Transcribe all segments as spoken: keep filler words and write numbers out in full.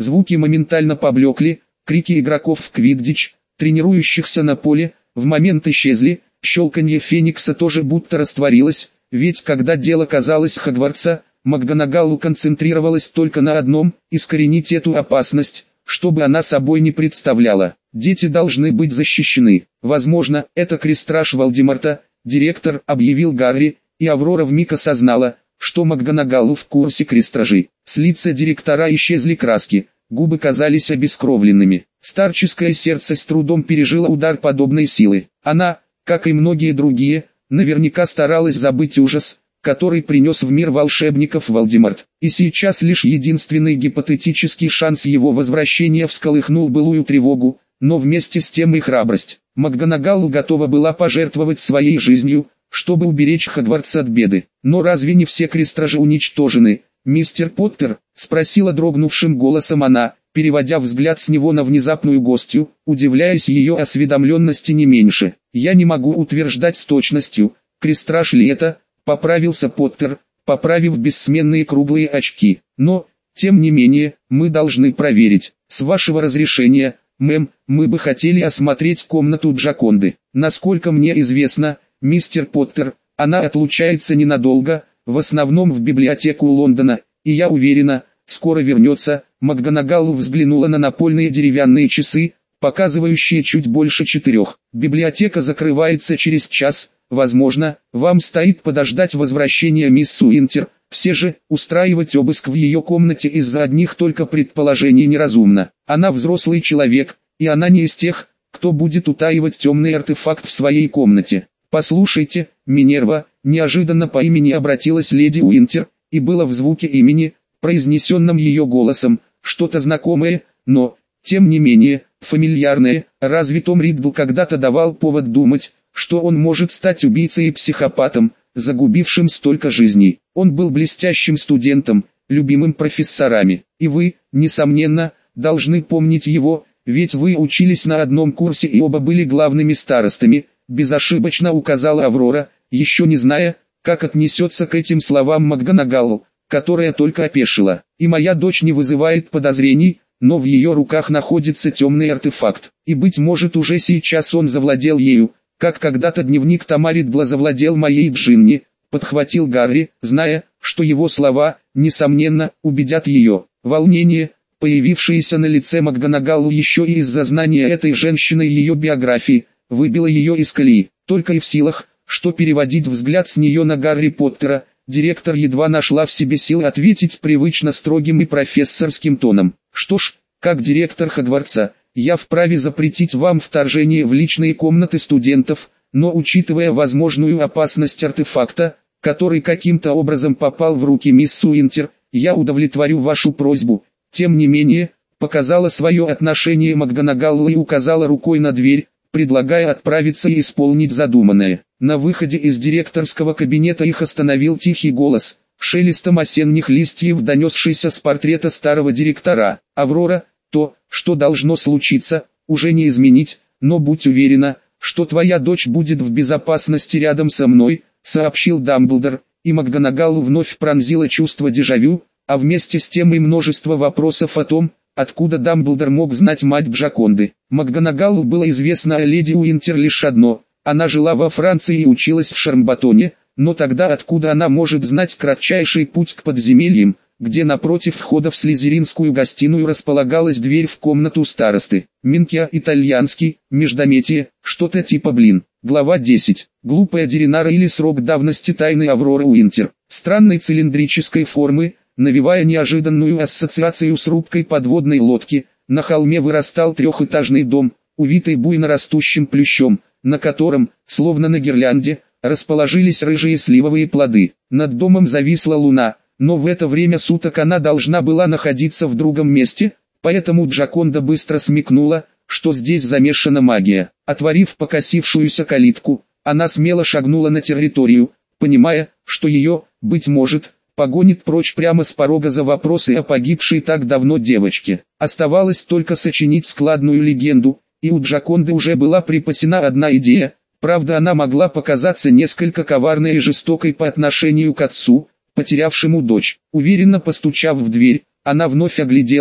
Звуки моментально поблекли, крики игроков в квиддич, тренирующихся на поле, в момент исчезли, щелканье Феникса тоже будто растворилось, ведь когда дело касалось Хогвартса, МакГонагалл концентрировалась только на одном – искоренить эту опасность, чтобы она собой не представляла. Дети должны быть защищены. Возможно, это крестраж Волдеморта, директор объявил Гарри, и Аврора вмиг осознала, что МакГонагалл в курсе крестражи. С лица директора исчезли краски, губы казались обескровленными. Старческое сердце с трудом пережило удар подобной силы. Она, как и многие другие, наверняка старалась забыть ужас, который принес в мир волшебников Волдеморт. И сейчас лишь единственный гипотетический шанс его возвращения всколыхнул былую тревогу, но вместе с тем и храбрость. МакГонагалл готова была пожертвовать своей жизнью, чтобы уберечь Хогвартс от беды. Но разве не все крестражи уничтожены, мистер Поттер? Спросила дрогнувшим голосом она, переводя взгляд с него на внезапную гостью, удивляясь ее осведомленности не меньше. Я не могу утверждать с точностью, крестраж ли это, поправился Поттер, поправив бессменные круглые очки. Но, тем не менее, мы должны проверить. С вашего разрешения, мэм, мы бы хотели осмотреть комнату Джаконды. Насколько мне известно, мистер Поттер, она отлучается ненадолго, в основном в библиотеку Лондона, и я уверена, скоро вернется. МакГонагалл взглянула на напольные деревянные часы, показывающие чуть больше четырех. Библиотека закрывается через час. Возможно, вам стоит подождать возвращения мисс Уинтер. Все же, устраивать обыск в ее комнате из-за одних только предположений неразумно. Она взрослый человек, и она не из тех, кто будет утаивать темный артефакт в своей комнате. «Послушайте, Минерва», неожиданно по имени обратилась леди Уинтер, и было в звуке имени, произнесенном ее голосом, что-то знакомое, но, тем не менее, фамильярное. Разве Том Риддл когда-то давал повод думать, что он может стать убийцей и психопатом, загубившим столько жизней? Он был блестящим студентом, любимым профессорами, и вы, несомненно, должны помнить его, ведь вы учились на одном курсе и оба были главными старостами, безошибочно указала Аврора, еще не зная, как отнесется к этим словам МакГонагалл, которая только опешила. И моя дочь не вызывает подозрений, но в ее руках находится темный артефакт, и быть может уже сейчас он завладел ею, как когда-то дневник Тома Риддла завладел моей Джинни, подхватил Гарри, зная, что его слова, несомненно, убедят ее. Волнение, появившееся на лице МакГонагалл еще и из-за знания этой женщины и ее биографии, выбило ее из колеи. Только и в силах, что переводить взгляд с нее на Гарри Поттера, директор едва нашла в себе силы ответить привычно строгим и профессорским тоном. Что ж, как директор Хогвартса, я вправе запретить вам вторжение в личные комнаты студентов, но учитывая возможную опасность артефакта, который каким-то образом попал в руки мисс Уинтер, я удовлетворю вашу просьбу. Тем не менее, показала свое отношение МакГонагалл и указала рукой на дверь, предлагая отправиться и исполнить задуманное. На выходе из директорского кабинета их остановил тихий голос, шелестом осенних листьев, донесшийся с портрета старого директора. «Аврора, то, что должно случиться, уже не изменить, но будь уверена, что твоя дочь будет в безопасности рядом со мной», сообщил Дамблдор, и МакГонагалл вновь пронзило чувство дежавю, а вместе с тем и множество вопросов о том, откуда Дамблдор мог знать мать Джаконды. МакГонагалл было известно о леди Уинтер лишь одно: она жила во Франции и училась в Шармбатоне, но тогда откуда она может знать кратчайший путь к подземельям, где напротив входа в слизеринскую гостиную располагалась дверь в комнату старосты? Минкия, итальянский, междометие, что-то типа блин. Глава десять. Глупая Деринара или срок давности тайны Авроры Уинтер. Странной цилиндрической формы, навевая неожиданную ассоциацию с рубкой подводной лодки, на холме вырастал трехэтажный дом, увитый буйно растущим плющом, на котором, словно на гирлянде, расположились рыжие сливовые плоды. Над домом зависла луна, но в это время суток она должна была находиться в другом месте, поэтому Джаконда быстро смекнула, что здесь замешана магия. Отворив покосившуюся калитку, она смело шагнула на территорию, понимая, что ее, быть может, погонит прочь прямо с порога за вопросы о погибшей так давно девочке. Оставалось только сочинить складную легенду, и у Джаконды уже была припасена одна идея, правда она могла показаться несколько коварной и жестокой по отношению к отцу, потерявшему дочь. Уверенно постучав в дверь, она вновь огляделась,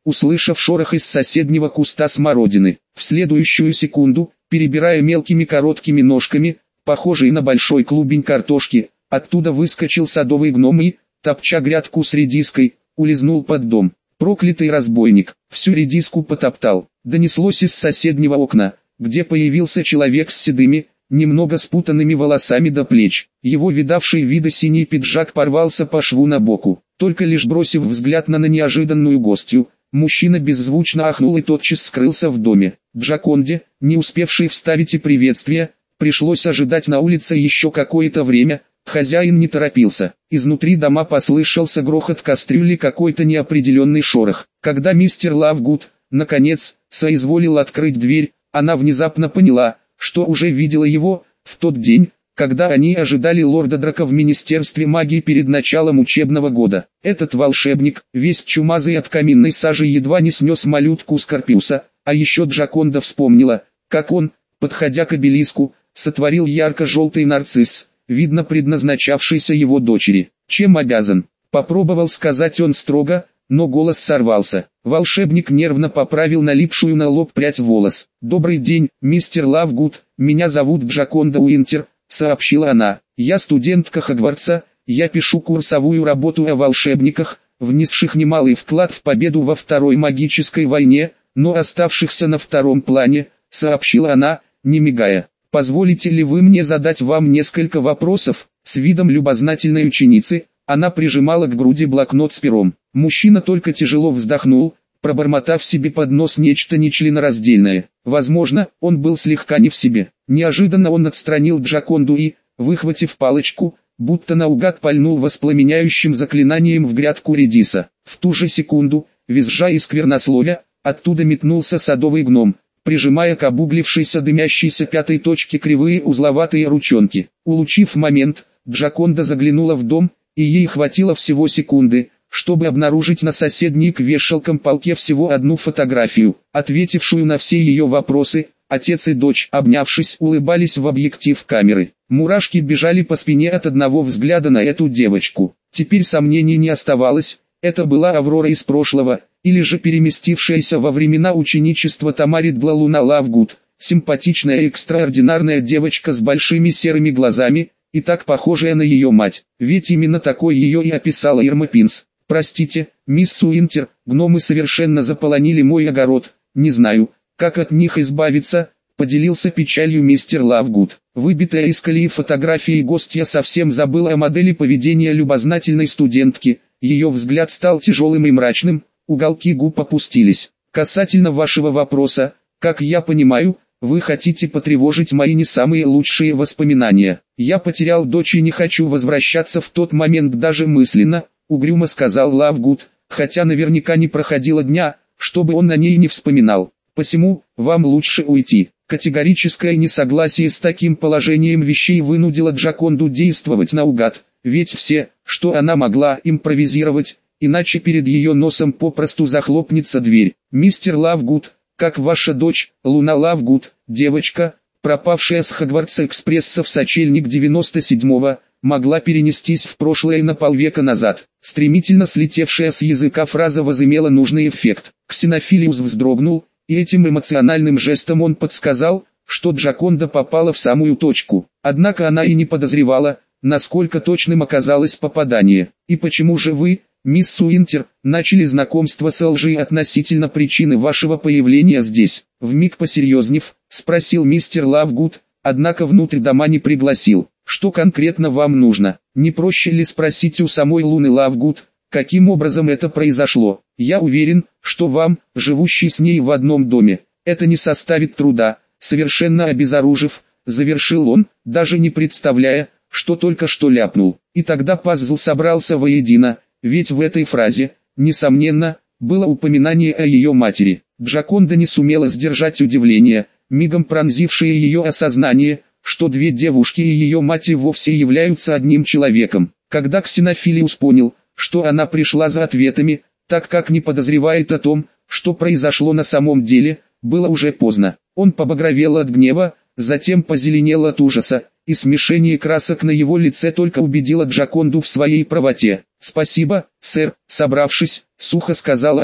услышав шорох из соседнего куста смородины. В следующую секунду, перебирая мелкими короткими ножками, похожий на большой клубень картошки, оттуда выскочил садовый гном и, топча грядку с редиской, улизнул под дом. Проклятый разбойник, всю редиску потоптал. Донеслось из соседнего окна, где появился человек с седыми, немного спутанными волосами до плеч. Его видавший вида синий пиджак порвался по шву на боку. Только лишь бросив взгляд на, на неожиданную гостью, мужчина беззвучно ахнул и тотчас скрылся в доме. Джаконде, не успевшей вставить и приветствие, пришлось ожидать на улице еще какое-то время. Хозяин не торопился. Изнутри дома послышался грохот кастрюли, какой-то неопределенный шорох. Когда мистер Лавгуд, наконец, соизволил открыть дверь, она внезапно поняла, что уже видела его в тот день, когда они ожидали лорда Драка в Министерстве магии перед началом учебного года. Этот волшебник, весь чумазый от каминной сажи, едва не снес малютку Скорпиуса, а еще Джаконда вспомнила, как он, подходя к обелиску, сотворил ярко-желтый нарцисс, видно предназначавшийся его дочери. «Чем обязан?» — попробовал сказать он строго, но голос сорвался. Волшебник нервно поправил налипшую на лоб прядь волос. «Добрый день, мистер Лавгуд, меня зовут Джаконда Уинтер», — сообщила она. «Я студентка Хогвартса, я пишу курсовую работу о волшебниках, внесших немалый вклад в победу во Второй магической войне, но оставшихся на втором плане», — сообщила она, не мигая. «Позволите ли вы мне задать вам несколько вопросов?» С видом любознательной ученицы, она прижимала к груди блокнот с пером. Мужчина только тяжело вздохнул, пробормотав себе под нос нечто нечленораздельное. Возможно, он был слегка не в себе. Неожиданно он отстранил Джаконду и, выхватив палочку, будто наугад пальнул воспламеняющим заклинанием в грядку редиса. В ту же секунду, визжа и сквернословя, оттуда метнулся садовый гном, прижимая к обуглившейся дымящейся пятой точке кривые узловатые ручонки. Улучив момент, Джаконда заглянула в дом, и ей хватило всего секунды, чтобы обнаружить на соседней к вешалкам полке всего одну фотографию, ответившую на все ее вопросы. Отец и дочь, обнявшись, улыбались в объектив камеры. Мурашки бежали по спине от одного взгляда на эту девочку. Теперь сомнений не оставалось, это была Аврора из прошлого, или же переместившаяся во времена ученичества Тамарит Глалуна Лавгуд, симпатичная экстраординарная девочка с большими серыми глазами, и так похожая на ее мать, ведь именно такой ее и описала Ирма Пинс. «Простите, мисс Уинтер, гномы совершенно заполонили мой огород, не знаю, как от них избавиться», — поделился печалью мистер Лавгуд. Выбитая из колеи фотографии гостья совсем забыла о модели поведения любознательной студентки, ее взгляд стал тяжелым и мрачным, уголки губ опустились. «Касательно вашего вопроса, как я понимаю, вы хотите потревожить мои не самые лучшие воспоминания. Я потерял дочь и не хочу возвращаться в тот момент даже мысленно», — угрюмо сказал Лавгуд, хотя наверняка не проходило дня, чтобы он о ней не вспоминал. «Посему, вам лучше уйти». Категорическое несогласие с таким положением вещей вынудило Джаконду действовать наугад, ведь все, что она могла, импровизировать, иначе перед ее носом попросту захлопнется дверь. «Мистер Лавгуд, как ваша дочь, Луна Лавгуд, девочка, пропавшая с Хогвартс-экспресса в сочельник девяносто седьмого, могла перенестись в прошлое на полвека назад». Стремительно слетевшая с языка фраза возымела нужный эффект. Ксенофилиус вздрогнул, и этим эмоциональным жестом он подсказал, что Джаконда попала в самую точку. Однако она и не подозревала, насколько точным оказалось попадание. «И почему же вы, мисс Уинтер, начали знакомство с лжи относительно причины вашего появления здесь?» Вмиг посерьезнев, спросил мистер Лавгуд, однако внутрь дома не пригласил. «Что конкретно вам нужно? Не проще ли спросить у самой Луны Лавгуд, каким образом это произошло? Я уверен, что вам, живущий с ней в одном доме, это не составит труда», совершенно обезоружив, завершил он, даже не представляя, что только что ляпнул. И тогда пазл собрался воедино, ведь в этой фразе, несомненно, было упоминание о ее матери. Джаконда не сумела сдержать удивление, мигом пронзившее ее осознание, что две девушки и ее мать вовсе являются одним человеком. Когда Ксенофилиус понял, что она пришла за ответами, так как не подозревает о том, что произошло на самом деле, было уже поздно. Он побагровел от гнева, затем позеленел от ужаса, и смешение красок на его лице только убедило Джаконду в своей правоте. «Спасибо, сэр», собравшись, сухо сказала она.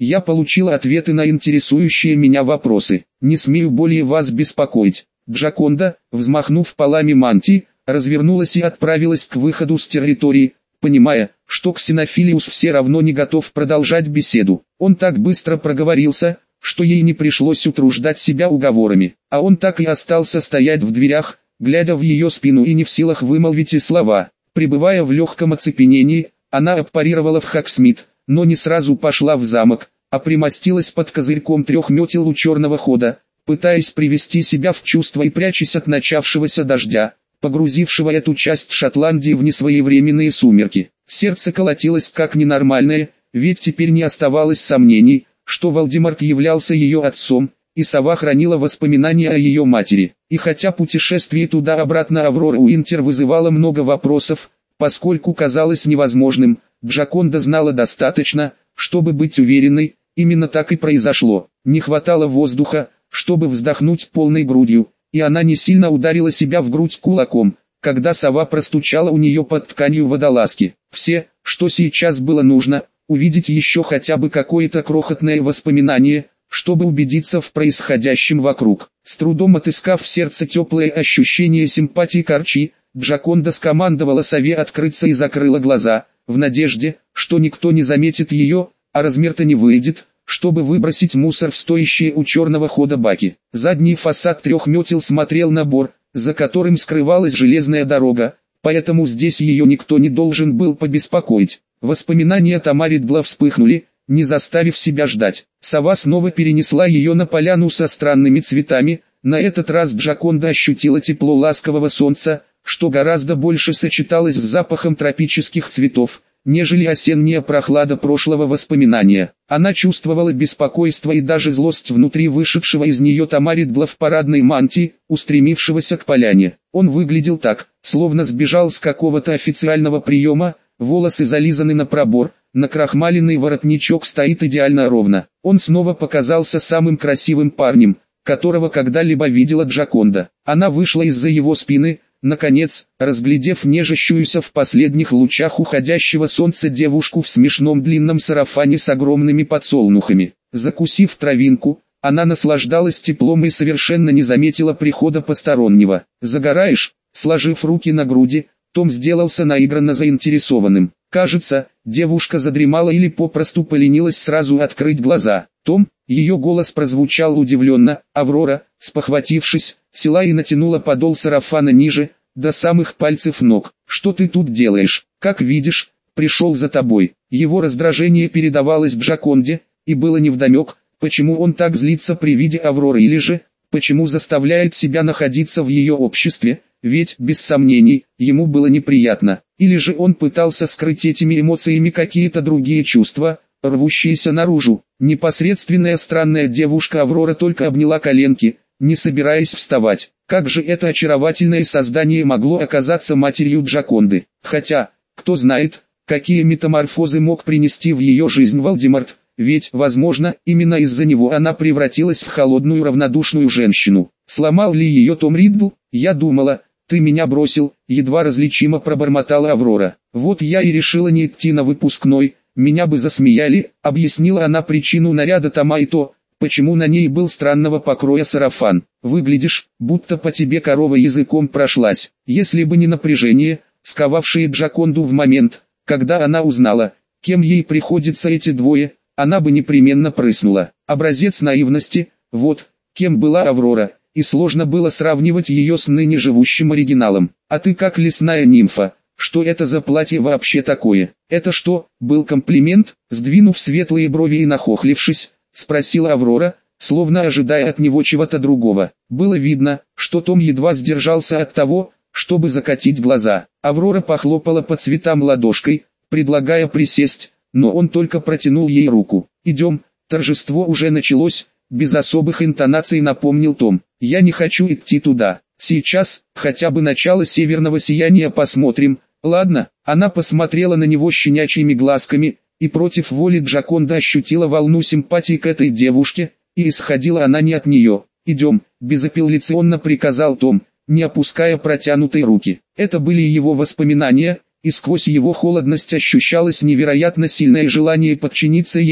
Я получила ответы на интересующие меня вопросы. Не смею более вас беспокоить. Джаконда, взмахнув полами мантии, развернулась и отправилась к выходу с территории, понимая, что Ксенофилиус все равно не готов продолжать беседу. Он так быстро проговорился, что ей не пришлось утруждать себя уговорами, а он так и остался стоять в дверях, глядя в ее спину и не в силах вымолвить и слова. Пребывая в легком оцепенении, она аппарировала в Хаксмит, но не сразу пошла в замок, а примостилась под козырьком трех метел у черного хода, пытаясь привести себя в чувство и прячась от начавшегося дождя, погрузившего эту часть Шотландии в несвоевременные сумерки. Сердце колотилось как ненормальное, ведь теперь не оставалось сомнений, что Вальдемарт являлся ее отцом, и сова хранила воспоминания о ее матери. И хотя путешествие туда-обратно Аврора Уинтер вызывало много вопросов, поскольку казалось невозможным, Джаконда знала достаточно, чтобы быть уверенной, именно так и произошло. Не хватало воздуха, чтобы вздохнуть полной грудью, и она не сильно ударила себя в грудь кулаком, когда сова простучала у нее под тканью водолазки. Все, что сейчас было нужно, увидеть еще хотя бы какое-то крохотное воспоминание, чтобы убедиться в происходящем вокруг. С трудом отыскав в сердце теплое ощущение симпатии к Арчи, Джаконда скомандовала сове открыться и закрыла глаза, в надежде, что никто не заметит ее, а размер-то не выйдет, чтобы выбросить мусор в стоящие у черного хода баки. Задний фасад трех метел смотрел на бор, за которым скрывалась железная дорога, поэтому здесь ее никто не должен был побеспокоить. Воспоминания Тамари Дгла вспыхнули, не заставив себя ждать. Сова снова перенесла ее на поляну со странными цветами. На этот раз Джаконда ощутила тепло ласкового солнца, что гораздо больше сочеталось с запахом тропических цветов, нежели осенняя прохлада прошлого воспоминания. Она чувствовала беспокойство и даже злость внутри вышедшего из нее Тамари Дгла в парадной мантии, устремившегося к поляне. Он выглядел так, словно сбежал с какого-то официального приема, волосы зализаны на пробор, накрахмаленный воротничок стоит идеально ровно. Он снова показался самым красивым парнем, которого когда-либо видела Джаконда. Она вышла из-за его спины, наконец, разглядев нежащуюся в последних лучах уходящего солнца девушку в смешном длинном сарафане с огромными подсолнухами. Закусив травинку, она наслаждалась теплом и совершенно не заметила прихода постороннего. «Загораешь?» Сложив руки на груди, Том сделался наигранно заинтересованным. Кажется, девушка задремала или попросту поленилась сразу открыть глаза. «Том», ее голос прозвучал удивленно. Аврора, спохватившись, села и натянула подол сарафана ниже, до самых пальцев ног. «Что ты тут делаешь? Как видишь, пришел за тобой». Его раздражение передавалось Джаконде, и было невдомек, почему он так злится при виде Авроры или же, почему заставляет себя находиться в ее обществе. Ведь, без сомнений, ему было неприятно, или же он пытался скрыть этими эмоциями какие-то другие чувства, рвущиеся наружу. Непосредственная странная девушка Аврора только обняла коленки, не собираясь вставать. Как же это очаровательное создание могло оказаться матерью Джаконды? Хотя, кто знает, какие метаморфозы мог принести в ее жизнь Вальдемарт, ведь, возможно, именно из-за него она превратилась в холодную равнодушную женщину. Сломал ли ее Том Риддл? Я думала... «Ты меня бросил», — едва различимо пробормотала Аврора. «Вот я и решила не идти на выпускной, меня бы засмеяли», — объяснила она причину наряда Тома и то, почему на ней был странного покроя сарафан. «Выглядишь, будто по тебе корова языком прошлась». Если бы не напряжение, сковавшее Джаконду в момент, когда она узнала, кем ей приходится эти двое, она бы непременно прыснула. Образец наивности, вот, кем была Аврора. И сложно было сравнивать ее с ныне живущим оригиналом. «А ты как лесная нимфа, что это за платье вообще такое?» «Это что, был комплимент?» Сдвинув светлые брови и нахохлившись, спросила Аврора, словно ожидая от него чего-то другого. Было видно, что Том едва сдержался от того, чтобы закатить глаза. Аврора похлопала по цветам ладошкой, предлагая присесть, но он только протянул ей руку. «Идем, торжество уже началось», без особых интонаций напомнил Том. «Я не хочу идти туда. Сейчас, хотя бы начало северного сияния посмотрим, ладно?» Она посмотрела на него щенячьими глазками, и против воли Джаконда ощутила волну симпатии к этой девушке, и исходила она не от нее. «Идем», — безапелляционно приказал Том, не опуская протянутой руки. Это были его воспоминания, и сквозь его холодность ощущалось невероятно сильное желание подчиниться ей,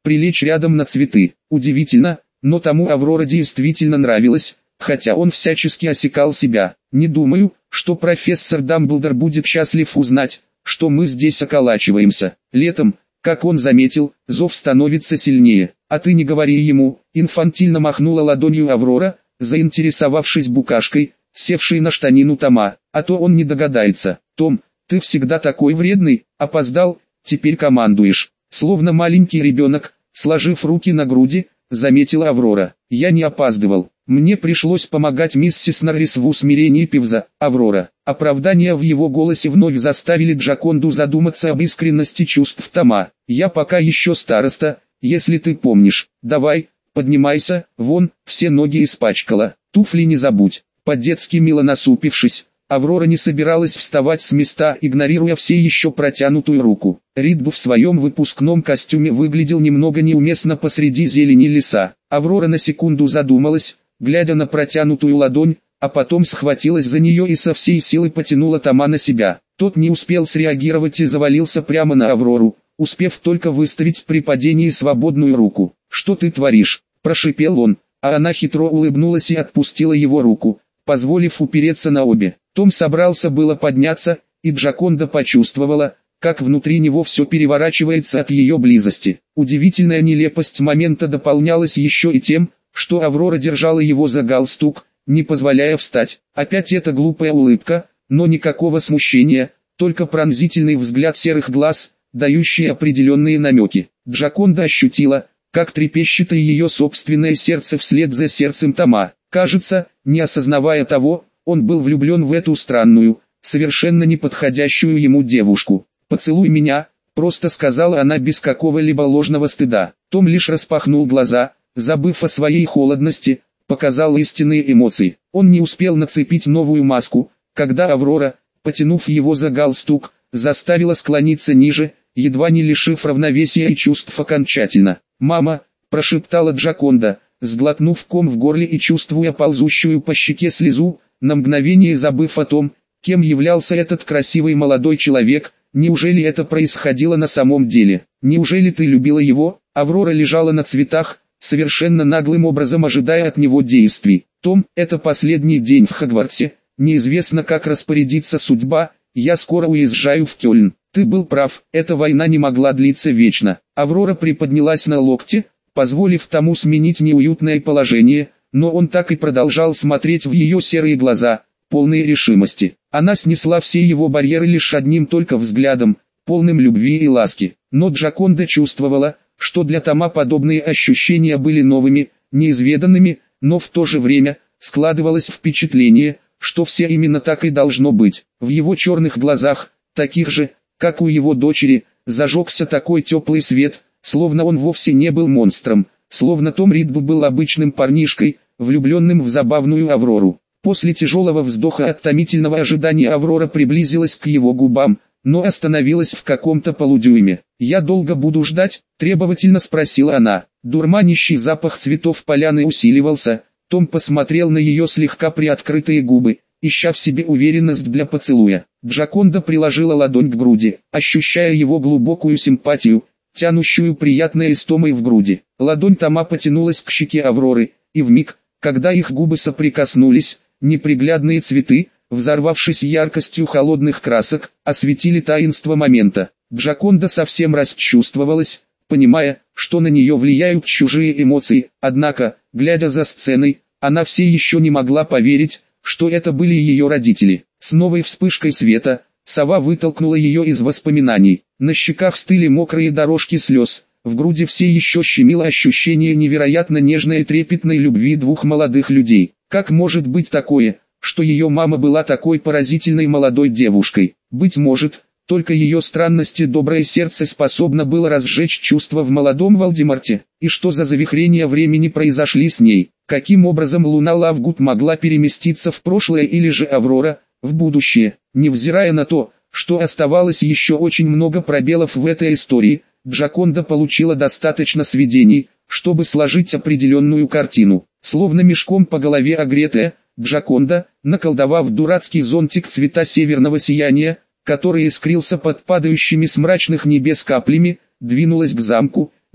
прилечь рядом на цветы. Удивительно, но тому Аврора действительно нравилась, хотя он всячески осекал себя. Не думаю, что профессор Дамблдор будет счастлив узнать, что мы здесь околачиваемся. Летом, как он заметил, зов становится сильнее. А ты не говори ему, инфантильно махнула ладонью Аврора, заинтересовавшись букашкой, севшей на штанину Тома, а то он не догадается. Том, ты всегда такой вредный, опоздал, теперь командуешь. Словно маленький ребенок, сложив руки на груди, заметила Аврора. Я не опаздывал. Мне пришлось помогать миссис Норрис в усмирении Пивза. Аврора. Оправдания в его голосе вновь заставили Джаконду задуматься об искренности чувств Тома. Я пока еще староста, если ты помнишь. Давай, поднимайся, вон, все ноги испачкала. Туфли не забудь. По-детски мило насупившись, Аврора не собиралась вставать с места, игнорируя все еще протянутую руку. Ридл в своем выпускном костюме выглядел немного неуместно посреди зелени леса. Аврора на секунду задумалась, глядя на протянутую ладонь, а потом схватилась за нее и со всей силы потянула Тома на себя. Тот не успел среагировать и завалился прямо на Аврору, успев только выставить при падении свободную руку. «Что ты творишь?» – прошипел он, а она хитро улыбнулась и отпустила его руку, позволив упереться на обе. Том собрался было подняться, и Джаконда почувствовала, как внутри него все переворачивается от ее близости. Удивительная нелепость момента дополнялась еще и тем, что Аврора держала его за галстук, не позволяя встать. Опять эта глупая улыбка, но никакого смущения, только пронзительный взгляд серых глаз, дающий определенные намеки. Джаконда ощутила, как трепещет и ее собственное сердце вслед за сердцем Тома. Кажется, не осознавая того, он был влюблен в эту странную, совершенно неподходящую ему девушку. «Поцелуй меня», — просто сказала она без какого-либо ложного стыда. Том лишь распахнул глаза, забыв о своей холодности, показал истинные эмоции. Он не успел нацепить новую маску, когда Аврора, потянув его за галстук, заставила склониться ниже, едва не лишив равновесия и чувств окончательно. «Мама», — прошептала Джаконда, сглотнув ком в горле и чувствуя ползущую по щеке слезу, на мгновение забыв о том, кем являлся этот красивый молодой человек. Неужели это происходило на самом деле? Неужели ты любила его? Аврора лежала на цветах, совершенно наглым образом ожидая от него действий. Том, это последний день в Хогвартсе, неизвестно как распорядится судьба, я скоро уезжаю в Кёльн. Ты был прав, эта война не могла длиться вечно. Аврора приподнялась на локте, позволив тому сменить неуютное положение, но он так и продолжал смотреть в ее серые глаза, полные решимости. Она снесла все его барьеры лишь одним только взглядом, полным любви и ласки. Но Джаконда чувствовала, что для Тома подобные ощущения были новыми, неизведанными, но в то же время складывалось впечатление, что все именно так и должно быть. В его черных глазах, таких же, как у его дочери, зажегся такой теплый свет, словно он вовсе не был монстром, словно Том Ридл был обычным парнишкой, влюбленным в забавную Аврору. После тяжелого вздоха от томительного ожидания Аврора приблизилась к его губам, но остановилась в каком-то полудюйме. «Я долго буду ждать?» – требовательно спросила она. Дурманящий запах цветов поляны усиливался. Том посмотрел на ее слегка приоткрытые губы, ища в себе уверенность для поцелуя. Джаконда приложила ладонь к груди, ощущая его глубокую симпатию, тянущую приятной истомой в груди. Ладонь Тома потянулась к щеке Авроры, и вмиг, когда их губы соприкоснулись, неприглядные цветы, взорвавшись яркостью холодных красок, осветили таинство момента. Джаконда совсем расчувствовалась, понимая, что на нее влияют чужие эмоции, однако, глядя за сценой, она все еще не могла поверить, что это были ее родители. С новой вспышкой света, сова вытолкнула ее из воспоминаний. На щеках стыли мокрые дорожки слез, в груди все еще щемило ощущение невероятно нежной и трепетной любви двух молодых людей. Как может быть такое, что ее мама была такой поразительной молодой девушкой? Быть может, только ее странность и доброе сердце способно было разжечь чувства в молодом Волдеморте. И что за завихрения времени произошли с ней? Каким образом Луна Лавгуд могла переместиться в прошлое или же Аврора в будущее? Невзирая на то, что оставалось еще очень много пробелов в этой истории, Джаконда получила достаточно сведений, чтобы сложить определенную картину. Словно мешком по голове огретая, Джаконда, наколдовав дурацкий зонтик цвета северного сияния, который искрился под падающими с мрачных небес каплями, двинулась к замку,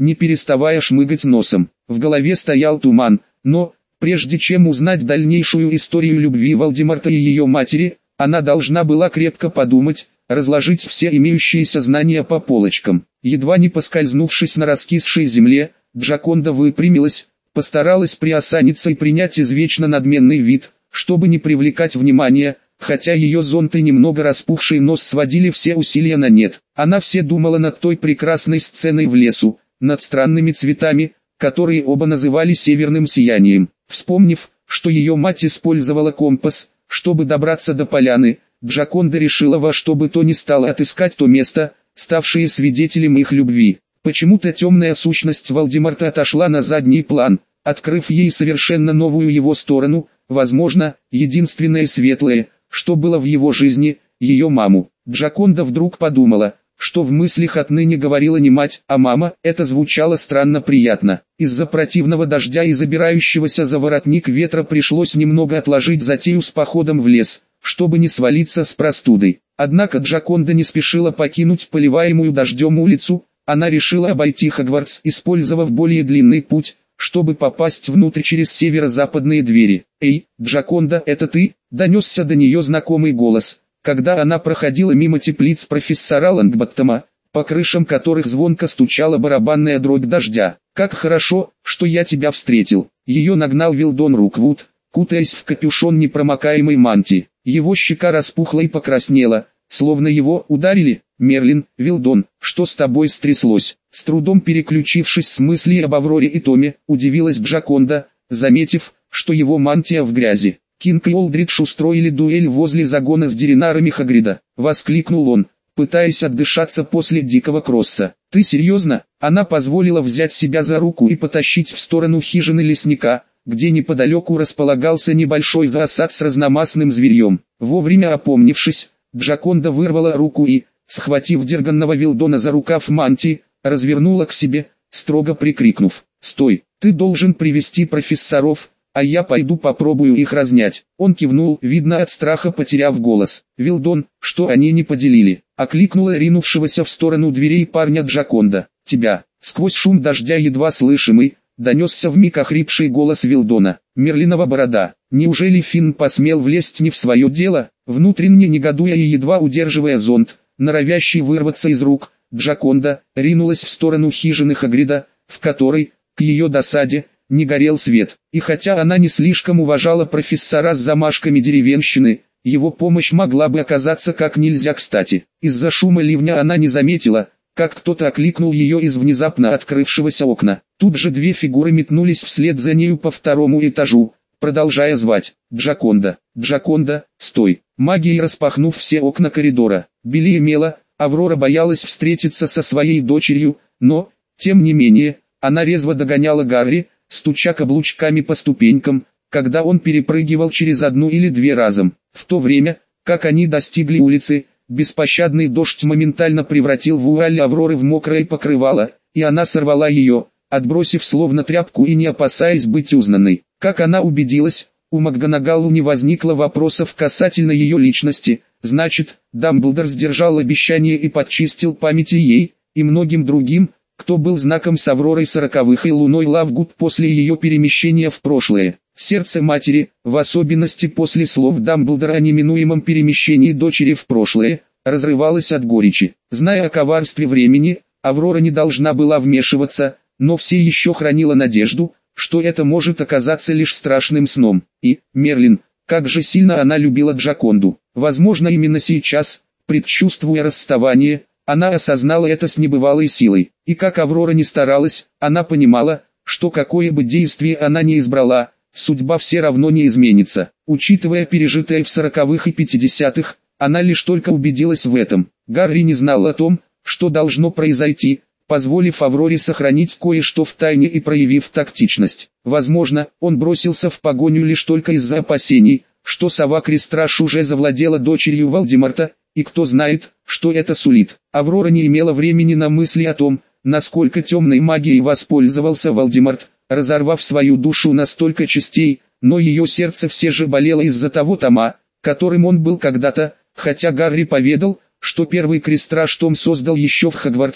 не переставая шмыгать носом. В голове стоял туман, но, прежде чем узнать дальнейшую историю любви Волдемарта и ее матери, она должна была крепко подумать, разложить все имеющиеся знания по полочкам. Едва не поскользнувшись на раскисшей земле, Джаконда выпрямилась, постаралась приосаниться и принять извечно надменный вид, чтобы не привлекать внимания, хотя ее зонт и немного распухший нос сводили все усилия на нет. Она все думала над той прекрасной сценой в лесу, над странными цветами, которые оба называли северным сиянием. Вспомнив, что ее мать использовала компас, чтобы добраться до поляны, Джаконда решила во что бы то ни стало отыскать то место, ставшее свидетелем их любви. Почему-то темная сущность Волдемарта отошла на задний план, открыв ей совершенно новую его сторону, возможно, единственное светлое, что было в его жизни, ее маму. Джаконда вдруг подумала, что в мыслях отныне говорила не мать, а мама. Это звучало странно приятно. Из-за противного дождя и забирающегося за воротник ветра пришлось немного отложить затею с походом в лес, чтобы не свалиться с простудой. Однако Джаконда не спешила покинуть поливаемую дождем улицу. Она решила обойти Хогвартс, использовав более длинный путь, чтобы попасть внутрь через северо-западные двери. «Эй, Джаконда, это ты?» – донесся до нее знакомый голос, когда она проходила мимо теплиц профессора Лонгботтома, по крышам которых звонко стучала барабанная дробь дождя. «Как хорошо, что я тебя встретил!» Ее нагнал Вилдон Руквуд, кутаясь в капюшон непромокаемой мантии. Его щека распухла и покраснела, словно его ударили. «Мерлин, Вилдон, что с тобой стряслось?» С трудом переключившись с мыслей об Авроре и Томе, удивилась Джаконда, заметив, что его мантия в грязи. «Кинг и Олдридж устроили дуэль возле загона с деринарами Хагрида», — воскликнул он, пытаясь отдышаться после дикого кросса. «Ты серьезно?» Она позволила взять себя за руку и потащить в сторону хижины лесника, где неподалеку располагался небольшой засад с разномастным зверьем. Вовремя опомнившись, Джаконда вырвала руку и, схватив дерганного Вилдона за рукав мантии, развернула к себе, строго прикрикнув: «Стой, ты должен привести профессоров, а я пойду попробую их разнять». Он кивнул, видно от страха потеряв голос. «Вилдон, что они не поделили?» — окликнула ринувшегося в сторону дверей парня Джаконда. «Тебя». Сквозь шум дождя едва слышимый, донесся вмиг охрипший голос Вилдона. «Мерлинова борода. Неужели Финн посмел влезть не в свое дело?» Внутренне негодуя и едва удерживая зонт, норовящий вырваться из рук, Джаконда ринулась в сторону хижины Хагрида, в которой, к ее досаде, не горел свет. И хотя она не слишком уважала профессора с замашками деревенщины, его помощь могла бы оказаться как нельзя кстати. Из-за шума ливня она не заметила, как кто-то окликнул ее из внезапно открывшегося окна. Тут же две фигуры метнулись вслед за нею по второму этажу, продолжая звать: «Джаконда, Джаконда, стой!» Магией распахнув все окна коридора, белее мела, Аврора боялась встретиться со своей дочерью, но, тем не менее, она резво догоняла Гарри, стуча каблучками по ступенькам, когда он перепрыгивал через одну или две разом. В то время, как они достигли улицы, беспощадный дождь моментально превратил вуаль Авроры в мокрое покрывало, и она сорвала ее, отбросив словно тряпку и не опасаясь быть узнанной. Как она убедилась, у МакГонагалл не возникло вопросов касательно ее личности, значит, Дамблдор сдержал обещание и подчистил памяти ей, и многим другим, кто был знаком с Авророй сороковых и луной Лавгуд после ее перемещения в прошлое. Сердце матери, в особенности после слов Дамблдора о неминуемом перемещении дочери в прошлое, разрывалось от горечи. Зная о коварстве времени, Аврора не должна была вмешиваться, но все еще хранила надежду, что это может оказаться лишь страшным сном. И, Мерлин, как же сильно она любила Джаконду. Возможно, именно сейчас, предчувствуя расставание, она осознала это с небывалой силой. И как Аврора не старалась, она понимала, что какое бы действие она ни избрала, судьба все равно не изменится. Учитывая пережитое в сороковых и пятидесятых, она лишь только убедилась в этом. Гарри не знал о том, что должно произойти, позволив Авроре сохранить кое-что в тайне и проявив тактичность. Возможно, он бросился в погоню лишь только из-за опасений, что сова Крестраж уже завладела дочерью Волдемарта, и кто знает, что это сулит. Аврора не имела времени на мысли о том, насколько темной магией воспользовался Волдемарт, разорвав свою душу на столько частей, но ее сердце все же болело из-за того тома, которым он был когда-то, хотя Гарри поведал, что первый Крестраж Том создал еще в Хогвартсе.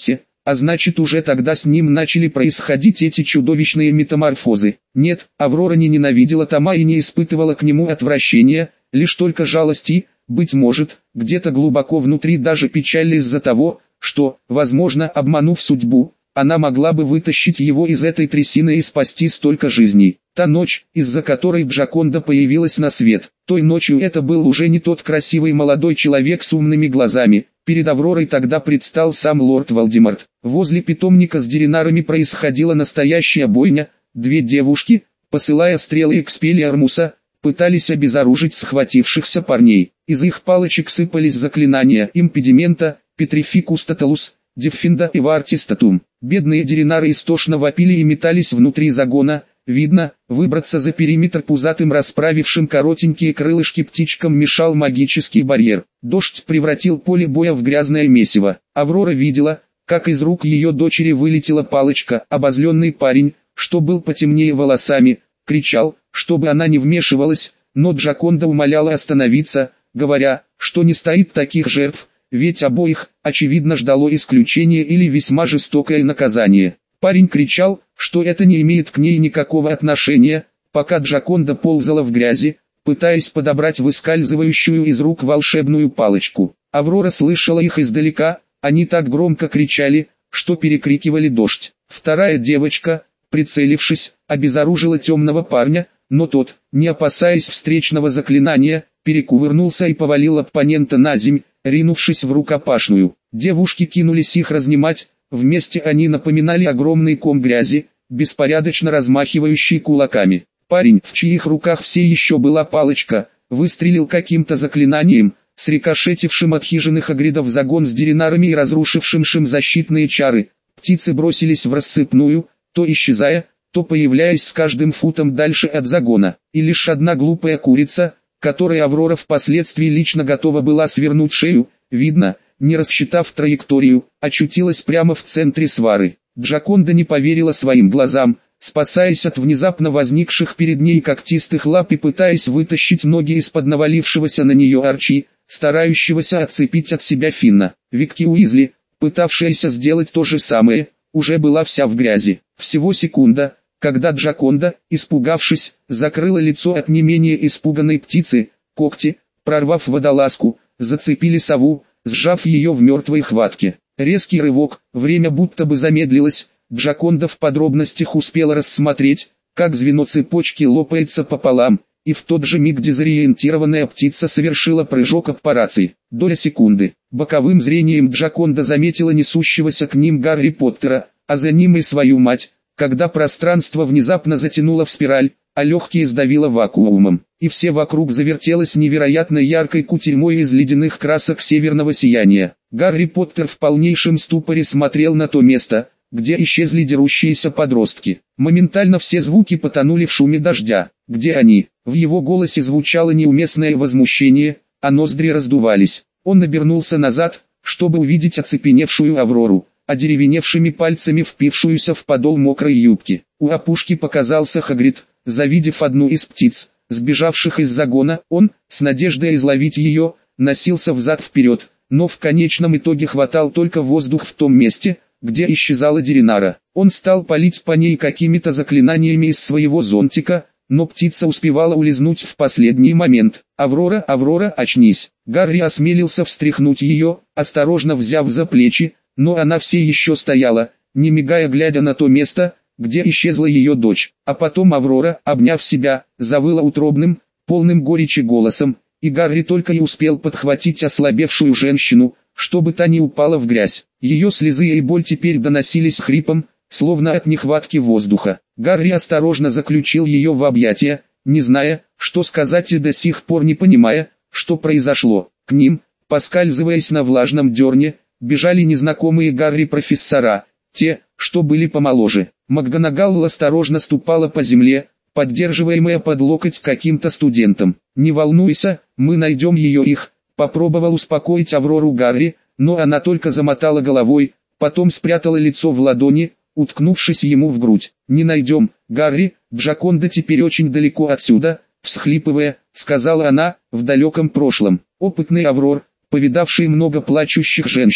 а значит уже тогда с ним начали происходить эти чудовищные метаморфозы. Нет, Аврора не ненавидела Тома и не испытывала к нему отвращения, лишь только жалость и, быть может, где-то глубоко внутри даже печаль из-за того, что, возможно, обманув судьбу, она могла бы вытащить его из этой трясины и спасти столько жизней. Та ночь, из-за которой Джаконда появилась на свет, той ночью это был уже не тот красивый молодой человек с умными глазами. Перед Авророй тогда предстал сам лорд Волдеморт. Возле питомника с деринарами происходила настоящая бойня. Две девушки, посылая стрелы Экспеллиармуса, пытались обезоружить схватившихся парней. Из их палочек сыпались заклинания импедимента, Петрификус Тоталус, Дефинда и Вартистатум. Бедные деринары истошно вопили и метались внутри загона. Видно, выбраться за периметр пузатым расправившим коротенькие крылышки птичкам мешал магический барьер. Дождь превратил поле боя в грязное месиво. Аврора видела, как из рук ее дочери вылетела палочка. Обозленный парень, что был потемнее волосами, кричал, чтобы она не вмешивалась, но Джаконда умоляла остановиться, говоря, что не стоит таких жертв, ведь обоих, очевидно, ждало исключение или весьма жестокое наказание. Парень кричал, что это не имеет к ней никакого отношения, пока Джаконда ползала в грязи, пытаясь подобрать выскальзывающую из рук волшебную палочку. Аврора слышала их издалека, они так громко кричали, что перекрикивали дождь. Вторая девочка, прицелившись, обезоружила темного парня, но тот, не опасаясь встречного заклинания, перекувырнулся и повалил оппонента на земь, ринувшись в рукопашную. Девушки кинулись их разнимать, вместе они напоминали огромный ком грязи, беспорядочно размахивающий кулаками. Парень, в чьих руках все еще была палочка, выстрелил каким-то заклинанием, срикошетившим от хижины Хагрида в загон с деринарами и разрушившим защитные чары. Птицы бросились в рассыпную, то исчезая, то появляясь с каждым футом дальше от загона. И лишь одна глупая курица, которой Аврора впоследствии лично готова была свернуть шею, видно, не рассчитав траекторию, очутилась прямо в центре свары. Джаконда не поверила своим глазам, спасаясь от внезапно возникших перед ней когтистых лап и пытаясь вытащить ноги из-под навалившегося на нее Арчи, старающегося отцепить от себя Финна. Викки Уизли, пытавшаяся сделать то же самое, уже была вся в грязи. Всего секунда, когда Джаконда, испугавшись, закрыла лицо от не менее испуганной птицы, когти, прорвав водолазку, зацепили сову, сжав ее в мертвой хватке. Резкий рывок, время будто бы замедлилось, Джаконда в подробностях успела рассмотреть, как звено цепочки лопается пополам, и в тот же миг дезориентированная птица совершила прыжок аппарации. Доля секунды. Боковым зрением Джаконда заметила несущегося к ним Гарри Поттера, а за ним и свою мать, когда пространство внезапно затянуло в спираль, а легкие сдавило вакуумом, и все вокруг завертелось невероятно яркой кутерьмой из ледяных красок северного сияния. Гарри Поттер в полнейшем ступоре смотрел на то место, где исчезли дерущиеся подростки. Моментально все звуки потонули в шуме дождя. Где они? В его голосе звучало неуместное возмущение, а ноздри раздувались. Он обернулся назад, чтобы увидеть оцепеневшую Аврору, одеревеневшими пальцами впившуюся в подол мокрой юбки. У опушки показался Хагрид. Завидев одну из птиц, сбежавших из загона, он, с надеждой изловить ее, носился взад-вперед, но в конечном итоге хватал только воздух в том месте, где исчезала Деринара. Он стал палить по ней какими-то заклинаниями из своего зонтика, но птица успевала улизнуть в последний момент. «Аврора, Аврора, очнись!» Гарри осмелился встряхнуть ее, осторожно взяв за плечи, но она все еще стояла, не мигая, глядя на то место, где исчезла ее дочь. А потом Аврора, обняв себя, завыла утробным, полным горечи голосом, и Гарри только и успел подхватить ослабевшую женщину, чтобы та не упала в грязь. Ее слезы и боль теперь доносились хрипом, словно от нехватки воздуха. Гарри осторожно заключил ее в объятия, не зная, что сказать и до сих пор не понимая, что произошло. К ним, поскальзываясь на влажном дерне, бежали незнакомые Гарри профессора, те, что были помоложе. МакГонагал осторожно ступала по земле, поддерживаемая под локоть каким-то студентом. «Не волнуйся, мы найдем ее их», — попробовал успокоить Аврору Гарри, но она только замотала головой, потом спрятала лицо в ладони, уткнувшись ему в грудь. «Не найдем, Гарри, Джаконда теперь очень далеко отсюда», — всхлипывая, сказала она, в далеком прошлом. Опытный Аврор, повидавший много плачущих женщин,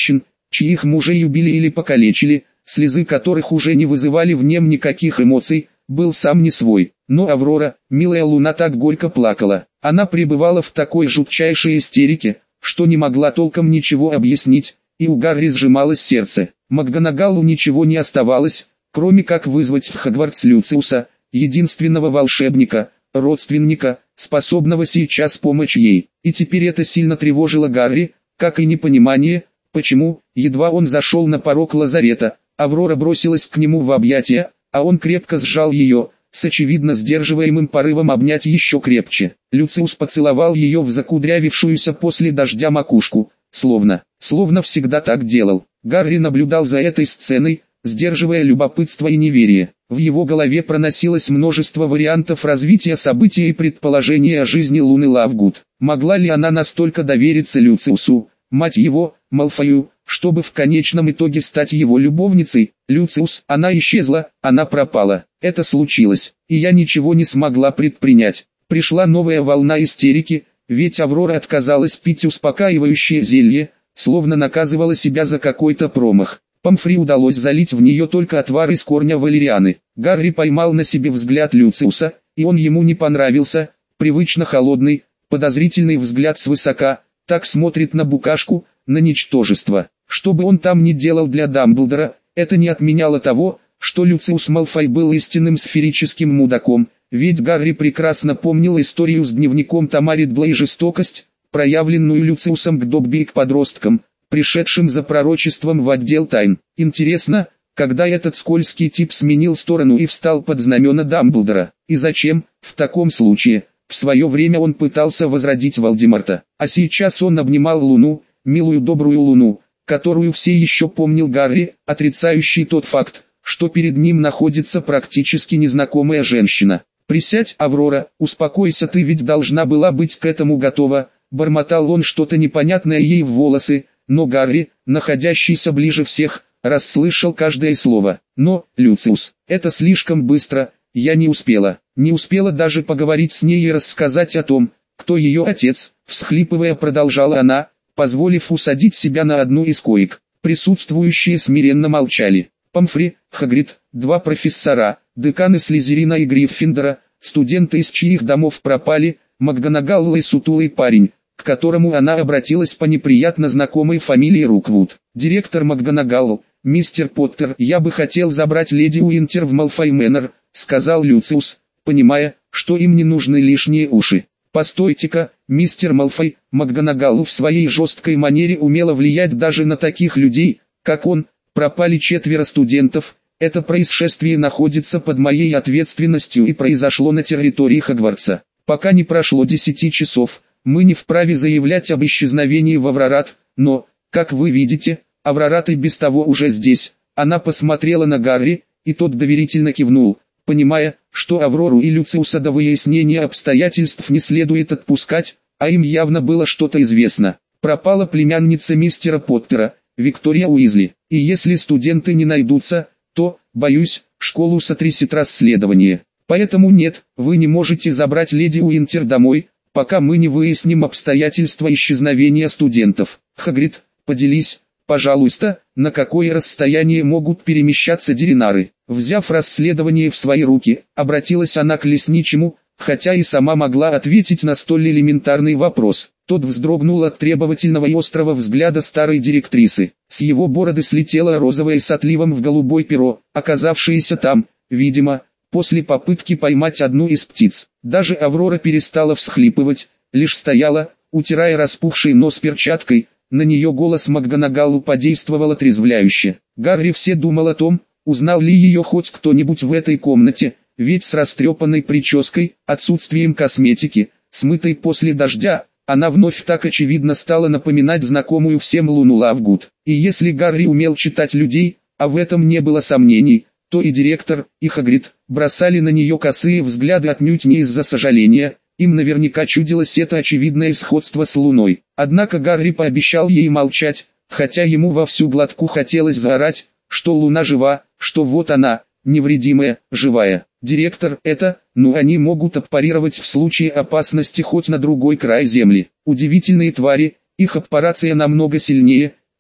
чьих мужей убили или покалечили, слезы которых уже не вызывали в нем никаких эмоций, был сам не свой. Но Аврора, милая Луна, так горько плакала. Она пребывала в такой жутчайшей истерике, что не могла толком ничего объяснить, и у Гарри сжималось сердце. МакГонагалу ничего не оставалось, кроме как вызвать в Хогвартс Люциуса, единственного волшебника, родственника, способного сейчас помочь ей. И теперь это сильно тревожило Гарри, как и непонимание, почему, едва он зашел на порог лазарета, Аврора бросилась к нему в объятия, а он крепко сжал ее, с очевидно сдерживаемым порывом обнять еще крепче. Люциус поцеловал ее в закудрявившуюся после дождя макушку, словно, словно всегда так делал. Гарри наблюдал за этой сценой, сдерживая любопытство и неверие. В его голове проносилось множество вариантов развития событий и предположений о жизни Луны Лавгуд. Могла ли она настолько довериться Люциусу, мать его, Малфою, чтобы в конечном итоге стать его любовницей? Люциус, она исчезла, она пропала. Это случилось, и я ничего не смогла предпринять. Пришла новая волна истерики, ведь Аврора отказалась пить успокаивающее зелье, словно наказывала себя за какой-то промах. Помфри удалось залить в нее только отвар из корня валерианы. Гарри поймал на себе взгляд Люциуса, и он ему не понравился, привычно холодный, подозрительный взгляд свысока, так смотрит на букашку, на ничтожество. Что бы он там ни делал для Дамблдора, это не отменяло того, что Люциус Малфой был истинным сферическим мудаком, ведь Гарри прекрасно помнил историю с дневником Тома Ридла и жестокость, проявленную Люциусом к Добби и к подросткам, пришедшим за пророчеством в отдел тайн. Интересно, когда этот скользкий тип сменил сторону и встал под знамена Дамблдора, и зачем, в таком случае, в свое время он пытался возродить Волдеморта, а сейчас он обнимал Луну, милую добрую Луну, которую все еще помнил Гарри, отрицающий тот факт, что перед ним находится практически незнакомая женщина. «Присядь, Аврора, успокойся, ты ведь должна была быть к этому готова», бормотал он что-то непонятное ей в волосы, но Гарри, находящийся ближе всех, расслышал каждое слово. «Но, Люциус, это слишком быстро, я не успела, не успела даже поговорить с ней и рассказать о том, кто ее отец», всхлипывая продолжала она, позволив усадить себя на одну из коек. Присутствующие смиренно молчали. Помфри, Хагрид, два профессора, деканы Слизерина и Гриффиндора, студенты из чьих домов пропали, МакГонагалл и сутулый парень, к которому она обратилась по неприятно знакомой фамилии Руквуд. «Директор МакГонагалл, мистер Поттер, я бы хотел забрать леди Уинтер в Малфой Мэннер», сказал Люциус, понимая, что им не нужны лишние уши. «Постойте-ка, мистер Малфой», МакГонагалл в своей жесткой манере умела влиять даже на таких людей, как он. «Пропали четверо студентов, это происшествие находится под моей ответственностью и произошло на территории Хогвартса. Пока не прошло десяти часов, мы не вправе заявлять об исчезновении в Аврорат, но, как вы видите, Аврорат и без того уже здесь». Она посмотрела на Гарри, и тот доверительно кивнул, понимая, что Аврору и Люциуса до выяснения обстоятельств не следует отпускать, а им явно было что-то известно. «Пропала племянница мистера Поттера, Виктория Уизли, и если студенты не найдутся, то, боюсь, школу сотрясет расследование. Поэтому нет, вы не можете забрать леди Уинтер домой, пока мы не выясним обстоятельства исчезновения студентов. Хагрид, поделись, пожалуйста, на какое расстояние могут перемещаться деринары». Взяв расследование в свои руки, обратилась она к лесничему, хотя и сама могла ответить на столь элементарный вопрос. Тот вздрогнул от требовательного и острого взгляда старой директрисы. С его бороды слетело розовое с отливом в голубой перо, оказавшееся там, видимо, после попытки поймать одну из птиц. Даже Аврора перестала всхлипывать, лишь стояла, утирая распухший нос перчаткой. На нее голос МакГонагалл подействовал отрезвляюще. Гарри все думал о том, узнал ли ее хоть кто-нибудь в этой комнате, ведь с растрепанной прической, отсутствием косметики, смытой после дождя, она вновь так очевидно стала напоминать знакомую всем Луну Лавгуд. И если Гарри умел читать людей, а в этом не было сомнений, то и директор, и Хагрид бросали на нее косые взгляды отнюдь не из-за сожаления, им наверняка чудилось это очевидное сходство с Луной. Однако Гарри пообещал ей молчать, хотя ему во всю глотку хотелось заорать, что Луна жива, что вот она, невредимая, живая. Директор это, ну они могут аппарировать в случае опасности хоть на другой край земли. Удивительные твари, их аппарация намного сильнее,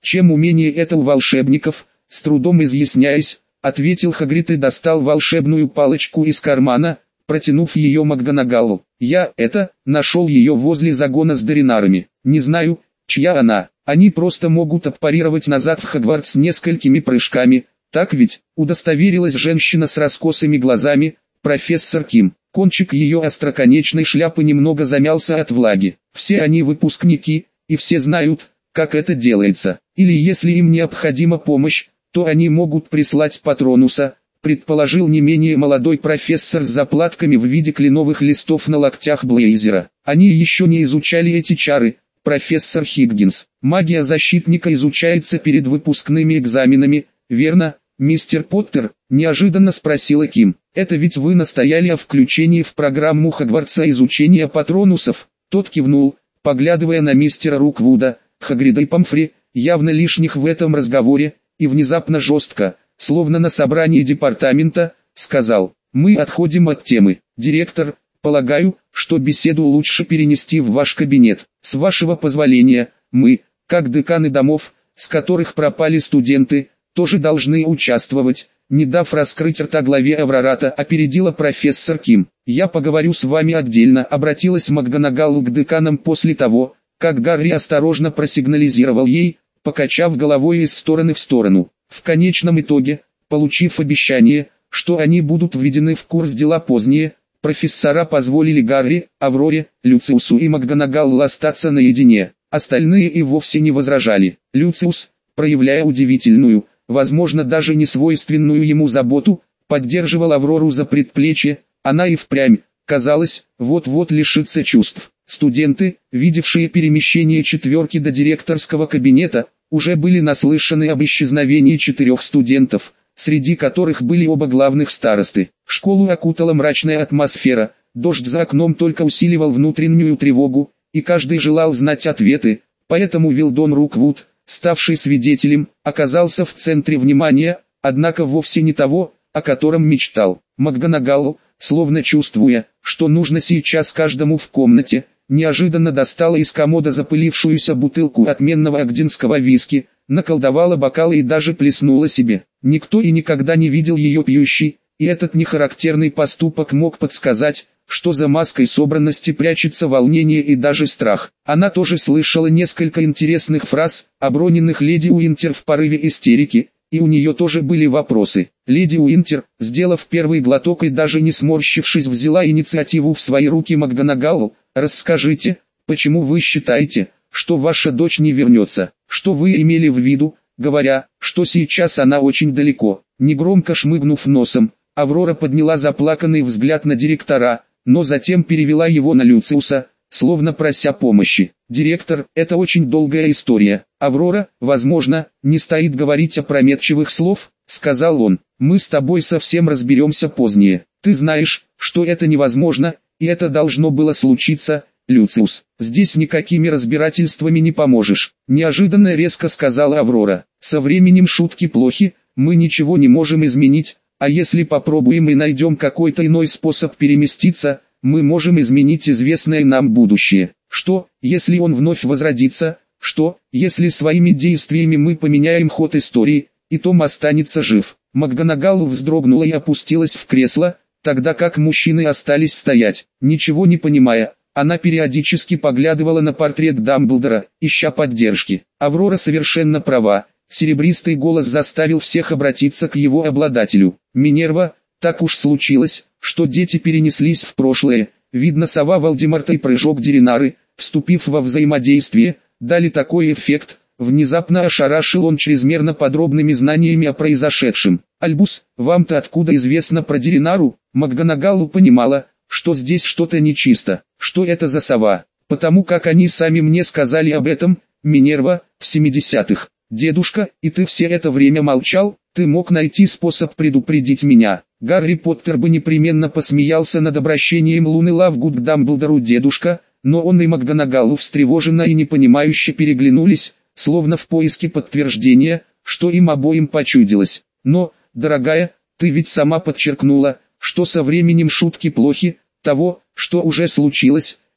Чем умение это у волшебников, с трудом изъясняясь, ответил Хагрид и достал волшебную палочку из кармана, протянув ее МакГонагалу. Я, это, нашел ее возле загона с доринарами. Не знаю, чья она. Они просто могут отпарировать назад в Хогвартс несколькими прыжками. Так ведь, удостоверилась женщина с раскосыми глазами, профессор Ким. Кончик ее остроконечной шляпы немного замялся от влаги. Все они выпускники, и все знают, как это делается. Или если им необходима помощь, то они могут прислать Патронуса, предположил не менее молодой профессор с заплатками в виде кленовых листов на локтях Блейзера. Они еще не изучали эти чары, профессор Хиггинс. Магия защитника изучается перед выпускными экзаменами, верно, мистер Поттер? Неожиданно спросила Ким. Это ведь вы настояли о включении в программу Хогвартса изучения Патронусов? Тот кивнул, поглядывая на мистера Руквуда, Хагрида и Помфри, явно лишних в этом разговоре, и внезапно жестко, словно на собрании департамента, сказал: «Мы отходим от темы. Директор, полагаю, что беседу лучше перенести в ваш кабинет. С вашего позволения, мы, как деканы домов, с которых пропали студенты, тоже должны участвовать». Не дав раскрыть рта главе Аврората, опередила профессор Ким. «Я поговорю с вами отдельно», обратилась МакГонагал к деканам после того, как Гарри осторожно просигнализировал ей, покачав головой из стороны в сторону. В конечном итоге, получив обещание, что они будут введены в курс дела позднее, профессора позволили Гарри, Авроре, Люциусу и МакГонагал остаться наедине. Остальные и вовсе не возражали. Люциус, проявляя удивительную, возможно даже не свойственную ему заботу, поддерживал Аврору за предплечье. Она и впрямь, казалось, вот-вот лишится чувств. Студенты, видевшие перемещение четверки до директорского кабинета, уже были наслышаны об исчезновении четырех студентов, среди которых были оба главных старосты. Школу окутала мрачная атмосфера, дождь за окном только усиливал внутреннюю тревогу, и каждый желал знать ответы, поэтому Вилдон Руквуд, ставший свидетелем, оказался в центре внимания, однако вовсе не того, о котором мечтал. МакГонагал, словно чувствуя, что нужно сейчас каждому в комнате, неожиданно достала из комода запылившуюся бутылку отменного агдинского виски, наколдовала бокалы и даже плеснула себе. Никто и никогда не видел ее пьющей, и этот нехарактерный поступок мог подсказать, что за маской собранности прячется волнение и даже страх. Она тоже слышала несколько интересных фраз, оброненных леди Уинтер в порыве истерики, и у нее тоже были вопросы. Леди Уинтер, сделав первый глоток и даже не сморщившись, взяла инициативу в свои руки. МакГонагал: «Расскажите, почему вы считаете, что ваша дочь не вернется? Что вы имели в виду, говоря, что сейчас она очень далеко?» Негромко шмыгнув носом, Аврора подняла заплаканный взгляд на директора, но затем перевела его на Люциуса, словно прося помощи. «Директор, это очень долгая история. Аврора, возможно, не стоит говорить опрометчивых слов», — сказал он. «Мы с тобой совсем разберемся позднее. Ты знаешь, что это невозможно, и это должно было случиться, Люциус. Здесь никакими разбирательствами не поможешь», — неожиданно резко сказала Аврора. «Со временем шутки плохи, мы ничего не можем изменить, а если попробуем и найдем какой-то иной способ переместиться, мы можем изменить известное нам будущее. Что, если он вновь возродится? Что, если своими действиями мы поменяем ход истории, и Том останется жив?» МакГонагал вздрогнула и опустилась в кресло, тогда как мужчины остались стоять. Ничего не понимая, она периодически поглядывала на портрет Дамблдора, ища поддержки. Аврора совершенно права. Серебристый голос заставил всех обратиться к его обладателю. «Минерва, так уж случилось, что дети перенеслись в прошлое. Видно, сова Волдеморта и прыжок Деринары, вступив во взаимодействие, дали такой эффект». Внезапно ошарашил он чрезмерно подробными знаниями о произошедшем. «Альбус, вам-то откуда известно про Деринару?» МакГонагал понимала, что здесь что-то нечисто. Что это за сова? Потому как они сами мне сказали об этом, Минерва, в семидесятых. «Дедушка, и ты все это время молчал? Ты мог найти способ предупредить меня». Гарри Поттер бы непременно посмеялся над обращением Луны Лавгуд к Дамблдору «дедушка», но он и МакГонагал встревоженно и непонимающе переглянулись, словно в поиске подтверждения, что им обоим почудилось. «Но, дорогая, ты ведь сама подчеркнула, что со временем шутки плохи, того, что уже случилось,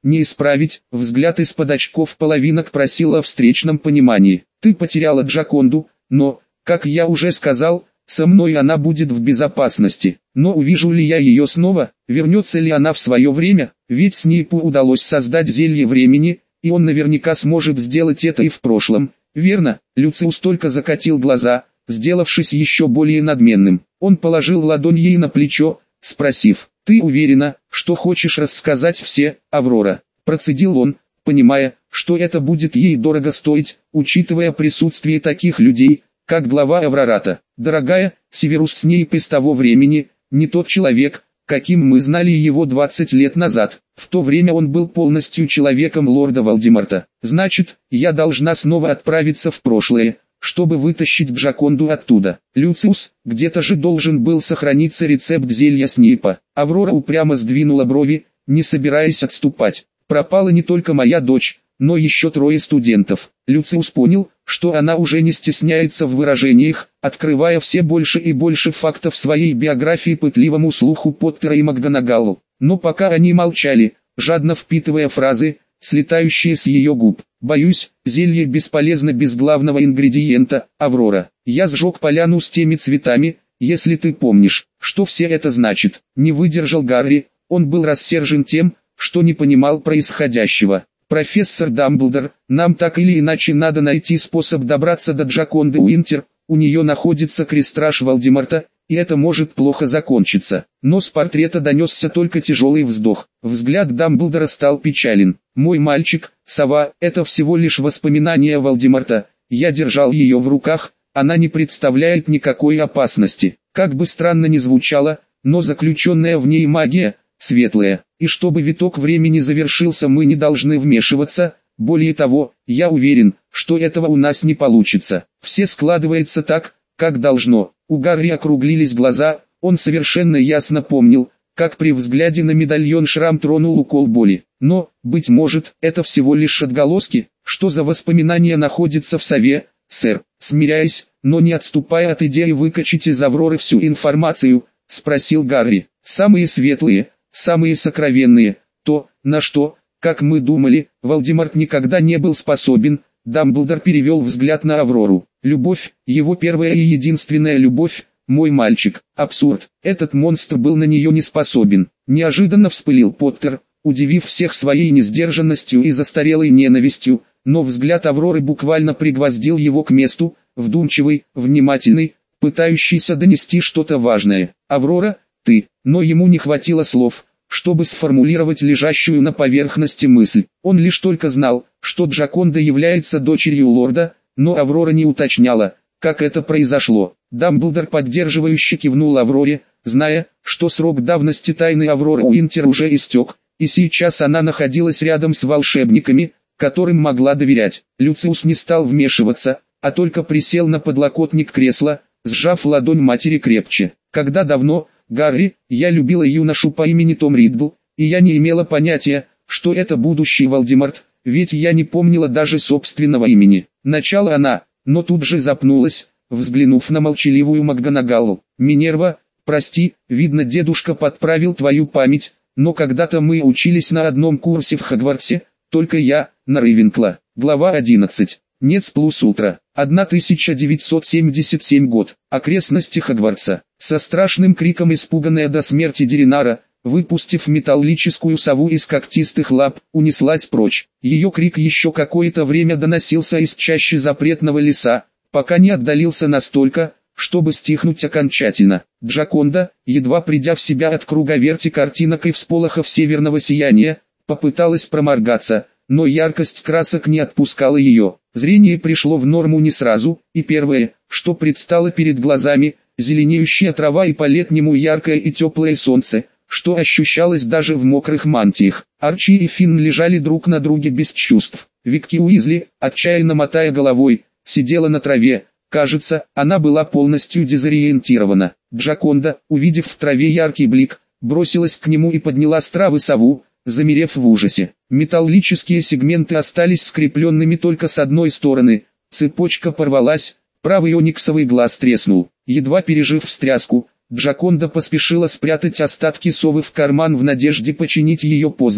не исправить, взгляд из-под очков половинок просила о встречном понимании. Ты потеряла Джаконду, но, как я уже сказал, со мной она будет в безопасности. Но увижу ли я ее снова, вернется ли она в свое время, ведь Снейпу удалось создать зелье времени, и он наверняка сможет сделать это и в прошлом. Верно? Люциус только закатил глаза, сделавшись еще более надменным. Он положил ладонь ей на плечо, спросив: «Ты уверена, что хочешь рассказать все, Аврора?» Процедил он, понимая, что это будет ей дорого стоить, учитывая присутствие таких людей, как глава Аврората. «Дорогая, Северус Снейп из того времени, не тот человек, каким мы знали его двадцать лет назад. В то время он был полностью человеком лорда Волдеморта. Значит, я должна снова отправиться в прошлое, чтобы вытащить Джаконду оттуда. Люциус, где-то же должен был сохраниться рецепт зелья Снейпа». Аврора упрямо сдвинула брови, не собираясь отступать. «Пропала не только моя дочь, но еще трое студентов». Люциус понял, что она уже не стесняется в выражениях, открывая все больше и больше фактов своей биографии пытливому слуху Поттера и МакГонагалл. Но пока они молчали, жадно впитывая фразы, слетающие с ее губ. «Боюсь, зелье бесполезно без главного ингредиента, Аврора. Я сжег поляну с теми цветами, если ты помнишь, что все это значит». Не выдержал Гарри, он был рассержен тем, что не понимал происходящего. «Профессор Дамблдор, нам так или иначе надо найти способ добраться до Джаконды Уинтер, у нее находится крестраж Волдеморта, и это может плохо закончиться». Но с портрета донесся только тяжелый вздох. Взгляд Дамблдора стал печален. «Мой мальчик, сова, это всего лишь воспоминание Волдеморта, я держал ее в руках, она не представляет никакой опасности». Как бы странно ни звучало, но заключенная в ней магия, светлая, и чтобы виток времени завершился, мы не должны вмешиваться. Более того, я уверен, что этого у нас не получится. Все складывается так, как должно. У Гарри округлились глаза, он совершенно ясно помнил, как при взгляде на медальон шрам тронул укол боли. Но, быть может, это всего лишь отголоски. Что за воспоминания находится в сове, сэр? Смиряясь, но не отступая от идеи выкачать из Авроры всю информацию, спросил Гарри. «Самые светлые, самые сокровенные, то, на что, как мы думали, Волдеморт никогда не был способен». Дамблдор перевел взгляд на Аврору. «Любовь, его первая и единственная любовь, мой мальчик. Абсурд, этот монстр был на нее не способен». Неожиданно вспылил Поттер, удивив всех своей несдержанностью и застарелой ненавистью, но взгляд Авроры буквально пригвоздил его к месту, вдумчивый, внимательный, пытающийся донести что-то важное. «Аврора, ты», но ему не хватило слов, чтобы сформулировать лежащую на поверхности мысль. Он лишь только знал, что Джаконда является дочерью лорда, но Аврора не уточняла, как это произошло. Дамблдор поддерживающе кивнул Авроре, зная, что срок давности тайны Авроры Уинтер уже истек, и сейчас она находилась рядом с волшебниками, которым могла доверять. Люциус не стал вмешиваться, а только присел на подлокотник кресла, сжав ладонь матери крепче. «Когда давно, Гарри, я любила юношу по имени Том Риддл, и я не имела понятия, что это будущий Волдеморт, ведь я не помнила даже собственного имени». Начала она, но тут же запнулась, взглянув на молчаливую МакГонагалл. «Минерва, прости, видно, дедушка подправил твою память, но когда-то мы учились на одном курсе в Хогвартсе, только я, на Рейвенкла». Глава одиннадцать. Нец плюс утро. тысяча девятьсот семьдесят седьмой год. Окрестности Хогвартса. Со страшным криком испуганная до смерти Деринара, выпустив металлическую сову из когтистых лап, унеслась прочь. Ее крик еще какое-то время доносился из чащи запретного леса, пока не отдалился настолько, чтобы стихнуть окончательно. Джаконда, едва придя в себя от круговерти картинок и всполохов северного сияния, попыталась проморгаться, но яркость красок не отпускала ее. Зрение пришло в норму не сразу, и первое, что предстало перед глазами, зеленеющая трава и по-летнему яркое и теплое солнце, что ощущалось даже в мокрых мантиях. Арчи и Финн лежали друг на друге без чувств. Викки Уизли, отчаянно мотая головой, сидела на траве. Кажется, она была полностью дезориентирована. Джаконда, увидев в траве яркий блик, бросилась к нему и подняла с травы сову, замерев в ужасе. Металлические сегменты остались скрепленными только с одной стороны, цепочка порвалась, правый ониксовый глаз треснул. Едва пережив встряску, Джаконда поспешила спрятать остатки совы в карман в надежде починить ее позднее,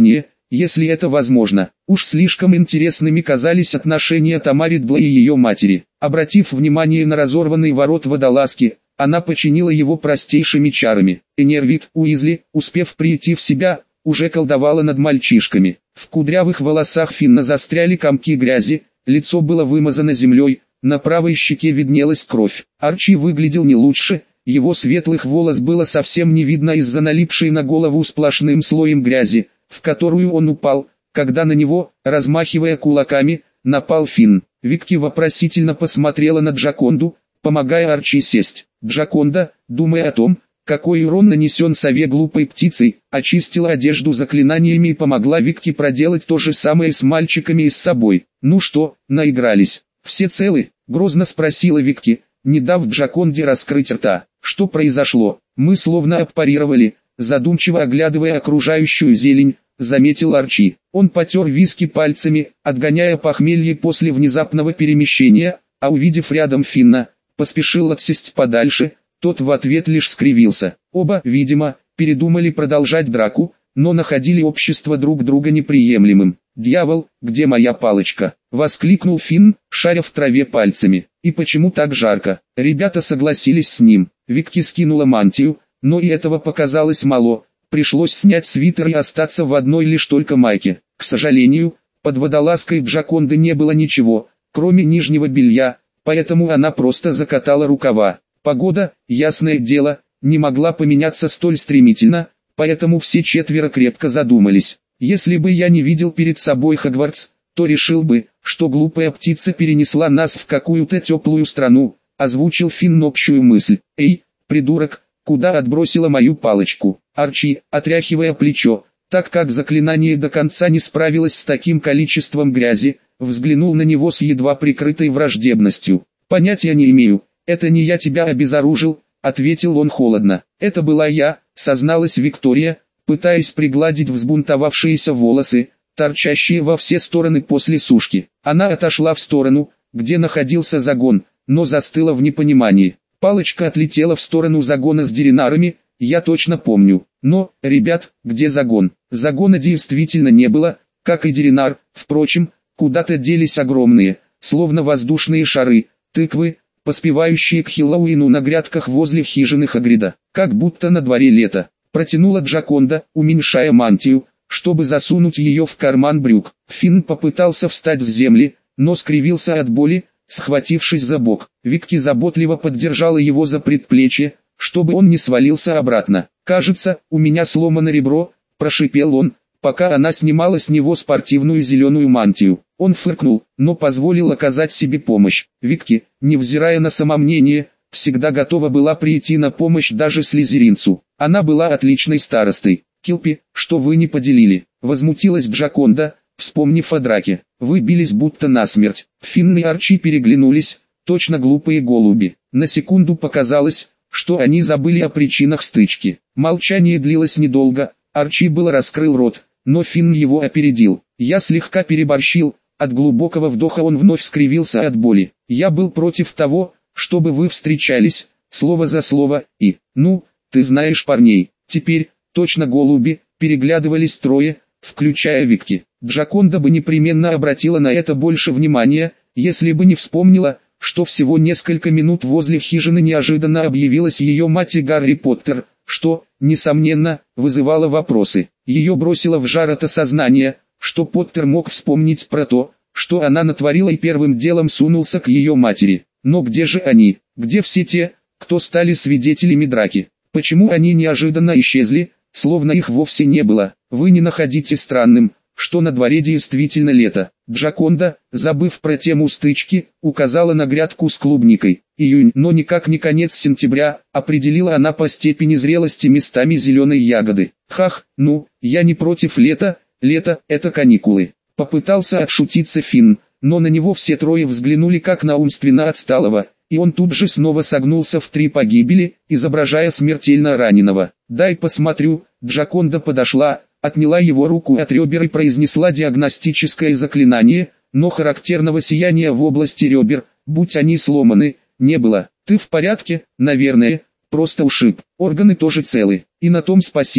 если это возможно. Уж слишком интересными казались отношения Тамаридла и ее матери. Обратив внимание на разорванный ворот водолазки, она починила его простейшими чарами. Энервит Уизли, успев прийти в себя, уже колдовала над мальчишками. В кудрявых волосах Финна застряли комки грязи, лицо было вымазано землей, на правой щеке виднелась кровь. Арчи выглядел не лучше, его светлых волос было совсем не видно из-за налипшей на голову сплошным слоем грязи, в которую он упал, когда на него, размахивая кулаками, напал Финн. Викки вопросительно посмотрела на Джаконду, помогая Арчи сесть. Джаконда, думая о том, какой урон нанесен сове глупой птицей, очистила одежду заклинаниями и помогла Викки проделать то же самое с мальчиками и с собой. «Ну что, наигрались? Все целы?» — грозно спросила Викки, не дав Джаконде раскрыть рта. «Что произошло? Мы словно аппарировали», задумчиво оглядывая окружающую зелень, заметил Арчи. Он потер виски пальцами, отгоняя похмелье после внезапного перемещения, а увидев рядом Финна, поспешил отсесть подальше. Тот в ответ лишь скривился. Оба, видимо, передумали продолжать драку, но находили общество друг друга неприемлемым. «Дьявол, где моя палочка?» — воскликнул Финн, шаря в траве пальцами. «И почему так жарко?» Ребята согласились с ним. Викки скинула мантию, но и этого показалось мало. Пришлось снять свитер и остаться в одной лишь только майке. К сожалению, под водолазкой Джаконды не было ничего, кроме нижнего белья, поэтому она просто закатала рукава. Погода, ясное дело, не могла поменяться столь стремительно, поэтому все четверо крепко задумались. Если бы я не видел перед собой Хогвартс, то решил бы, что глупая птица перенесла нас в какую-то теплую страну, озвучил Финн общую мысль. «Эй, придурок, куда отбросила мою палочку?» Арчи, отряхивая плечо, так как заклинание до конца не справилось с таким количеством грязи, взглянул на него с едва прикрытой враждебностью. «Понятия не имею, это не я тебя обезоружил», — ответил он холодно. «Это была я», — созналась Виктория, пытаясь пригладить взбунтовавшиеся волосы, торчащие во все стороны после сушки. Она отошла в сторону, где находился загон, но застыла в непонимании. Палочка отлетела в сторону загона с деринарами, я точно помню. Но, ребят, где загон? Загона действительно не было, как и деринар. Впрочем, куда-то делись огромные, словно воздушные шары, тыквы, поспевающие к Хэллоуину на грядках возле хижины Хагрида. Как будто на дворе лето. Протянула Джаконда, уменьшая мантию, чтобы засунуть ее в карман брюк. Финн попытался встать с земли, но скривился от боли, схватившись за бок. Викки заботливо поддержала его за предплечье, чтобы он не свалился обратно. «Кажется, у меня сломано ребро», – прошипел он, пока она снимала с него спортивную зеленую мантию. Он фыркнул, но позволил оказать себе помощь. Викки, невзирая на самомнение, всегда готова была прийти на помощь даже слизеринцу. Она была отличной старостой. «Килпи, что вы не поделили?» – возмутилась Джаконда, вспомнив о драке. «Вы бились будто насмерть». Финн и Арчи переглянулись, точно глупые голуби. На секунду показалось, что они забыли о причинах стычки. Молчание длилось недолго, Арчи было раскрыл рот, но Финн его опередил. «Я слегка переборщил», от глубокого вдоха он вновь скривился от боли. «Я был против того, чтобы вы встречались, слово за слово, и, ну, ты знаешь парней». Теперь, точно голуби, переглядывались трое, включая Викки. Джаконда бы непременно обратила на это больше внимания, если бы не вспомнила, что всего несколько минут возле хижины неожиданно объявилась ее мать и Гарри Поттер, что, несомненно, вызывало вопросы. Ее бросило в жар от осознания, что Поттер мог вспомнить про то, что она натворила, и первым делом сунулся к ее матери. Но где же они? Где все те, кто стали свидетелями драки? Почему они неожиданно исчезли, словно их вовсе не было? Вы не находите странным, что на дворе действительно лето? Джаконда, забыв про тему стычки, указала на грядку с клубникой. Июнь, но никак не конец сентября, определила она по степени зрелости местами зеленой ягоды. Хах, ну, я не против лета, лето – это каникулы. Попытался отшутиться Финн, но на него все трое взглянули как на умственно отсталого, и он тут же снова согнулся в три погибели, изображая смертельно раненого. «Дай посмотрю». Джаконда подошла, отняла его руку от ребер и произнесла диагностическое заклинание, но характерного сияния в области ребер, будь они сломаны, не было. «Ты в порядке?» «Наверное, просто ушиб. Органы тоже целы. И на том спасибо»,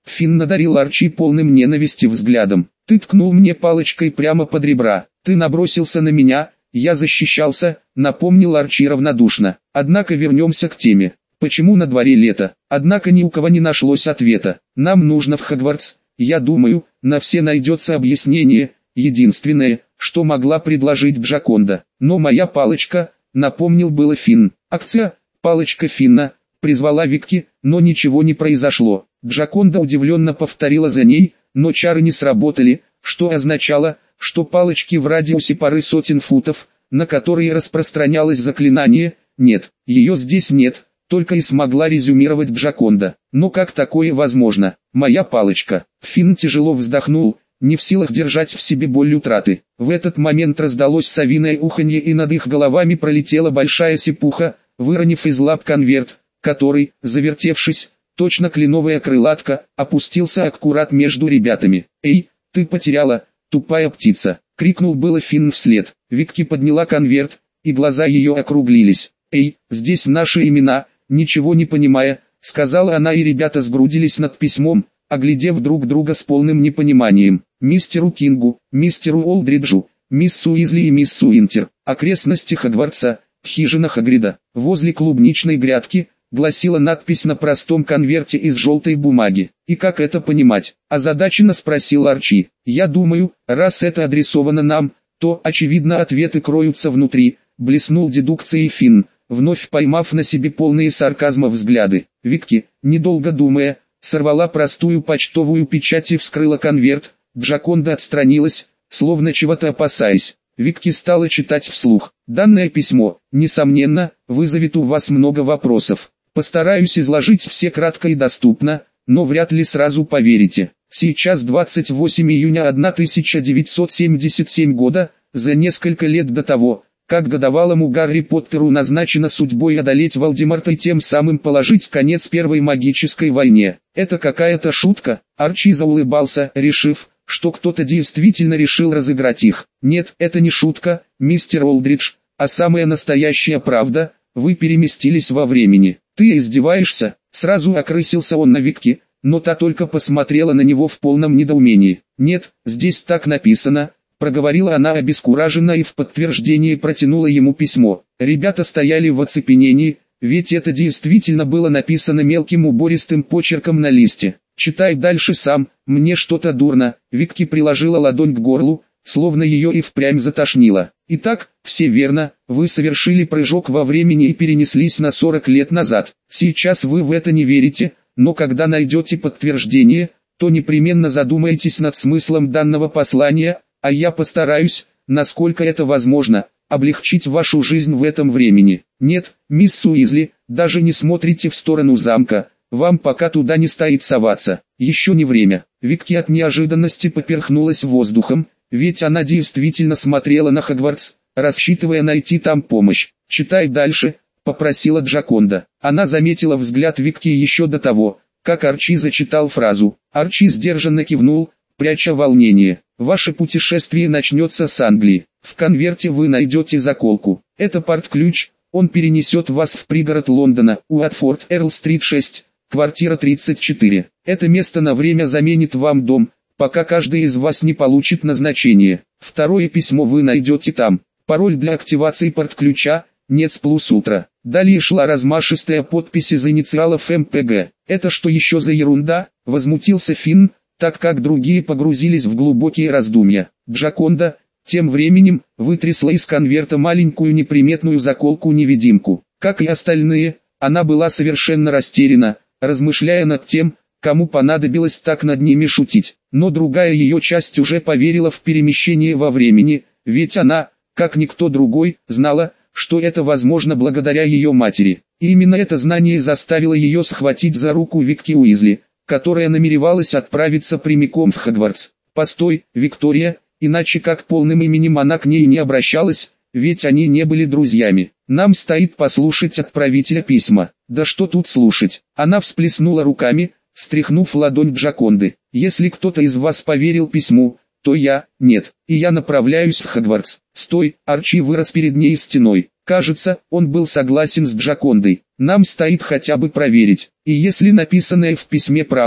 Финн надарил Арчи полным ненависти взглядом. Ты ткнул мне палочкой прямо под ребра. Ты набросился на меня, я защищался, напомнил Арчи равнодушно. Однако вернемся к теме. Почему на дворе лето? Однако ни у кого не нашлось ответа. Нам нужно в Хогвартс. Я думаю, на все найдется объяснение. Единственное, что могла предложить Джаконда. Но моя палочка, напомнил было Финн. Акция, палочка Финна, призвала Викки, но ничего не произошло. Джаконда удивленно повторила за ней, но чары не сработали, что означало, что палочки в радиусе пары сотен футов, на которые распространялось заклинание, нет, ее здесь нет, только и смогла резюмировать Джаконда. Но как такое возможно? Моя палочка. Финн тяжело вздохнул, не в силах держать в себе боль утраты. В этот момент раздалось совиное уханье, и над их головами пролетела большая сипуха, выронив из лап конверт, который, завертевшись, точно кленовая крылатка, опустился аккурат между ребятами. «Эй, ты потеряла, тупая птица!» — крикнул было Финн вслед. Викки подняла конверт, и глаза ее округлились. «Эй, здесь наши имена!» — ничего не понимая, сказала она, и ребята сгрудились над письмом, оглядев друг друга с полным непониманием. Мистеру Кингу, мистеру Олдриджу, мисс Уизли и мисс Уинтер. Окрестности Хогвартса, хижина Хагрида. Возле клубничной грядки, гласила надпись на простом конверте из желтой бумаги. «И как это понимать?» – озадаченно спросил Арчи. «Я думаю, раз это адресовано нам, то, очевидно, ответы кроются внутри», – блеснул дедукцией Финн, вновь поймав на себе полные сарказма взгляды. Викки, недолго думая, сорвала простую почтовую печать и вскрыла конверт. Джаконда отстранилась, словно чего-то опасаясь. Викки стала читать вслух. «Данное письмо, несомненно, вызовет у вас много вопросов. Постараюсь изложить все кратко и доступно, но вряд ли сразу поверите. Сейчас двадцать восьмого июня тысяча девятьсот семьдесят седьмого года, за несколько лет до того, как годовалому Гарри Поттеру назначена судьбой одолеть Волдеморта и тем самым положить конец Первой магической войне. Это какая-то шутка?» Арчи заулыбался, решив, что кто-то действительно решил разыграть их. «Нет, это не шутка, мистер Олдридж, а самая настоящая правда, вы переместились во времени». «Ты издеваешься?» Сразу окрысился он на Викки, но та только посмотрела на него в полном недоумении. «Нет, здесь так написано», проговорила она обескураженно и в подтверждение протянула ему письмо. Ребята стояли в оцепенении, ведь это действительно было написано мелким убористым почерком на листе. «Читай дальше сам, мне что-то дурно». Викки приложила ладонь к горлу, словно ее и впрямь затошнило. «Итак, все верно, вы совершили прыжок во времени и перенеслись на сорок лет назад. Сейчас вы в это не верите, но когда найдете подтверждение, то непременно задумаетесь над смыслом данного послания, а я постараюсь, насколько это возможно, облегчить вашу жизнь в этом времени. Нет, мисс Уизли, даже не смотрите в сторону замка, вам пока туда не стоит соваться, еще не время». Викки от неожиданности поперхнулась воздухом, ведь она действительно смотрела на Хогвартс, рассчитывая найти там помощь. «Читай дальше», — попросила Джаконда. Она заметила взгляд Викки еще до того, как Арчи зачитал фразу. Арчи сдержанно кивнул, пряча волнение. «Ваше путешествие начнется с Англии. В конверте вы найдете заколку. Это порт-ключ, он перенесет вас в пригород Лондона, Уотфорд, Эрл-стрит шесть, квартира тридцать четыре. Это место на время заменит вам дом, пока каждый из вас не получит назначение. Второе письмо вы найдете там. Пароль для активации порт-ключа, НЕЦ плюс утро». Далее шла размашистая подпись из инициалов эм пэ гэ. «Это что еще за ерунда?» — возмутился Финн, так как другие погрузились в глубокие раздумья. Джаконда, тем временем, вытрясла из конверта маленькую неприметную заколку-невидимку. Как и остальные, она была совершенно растеряна, размышляя над тем, кому понадобилось так над ними шутить. Но другая ее часть уже поверила в перемещение во времени, ведь она, как никто другой, знала, что это возможно благодаря ее матери. И именно это знание заставило ее схватить за руку Викки Уизли, которая намеревалась отправиться прямиком в Хогвартс. «Постой, Виктория», иначе как полным именем она к ней не обращалась, ведь они не были друзьями. «Нам стоит послушать отправителя письма». «Да что тут слушать?» Она всплеснула руками, стряхнув ладонь Джаконды. «Если кто-то из вас поверил письму, то я, нет, и я направляюсь в Хогвартс». «Стой!» Арчи вырос перед ней стеной. Кажется, он был согласен с Джакондой. «Нам стоит хотя бы проверить. И если написанное в письме правда,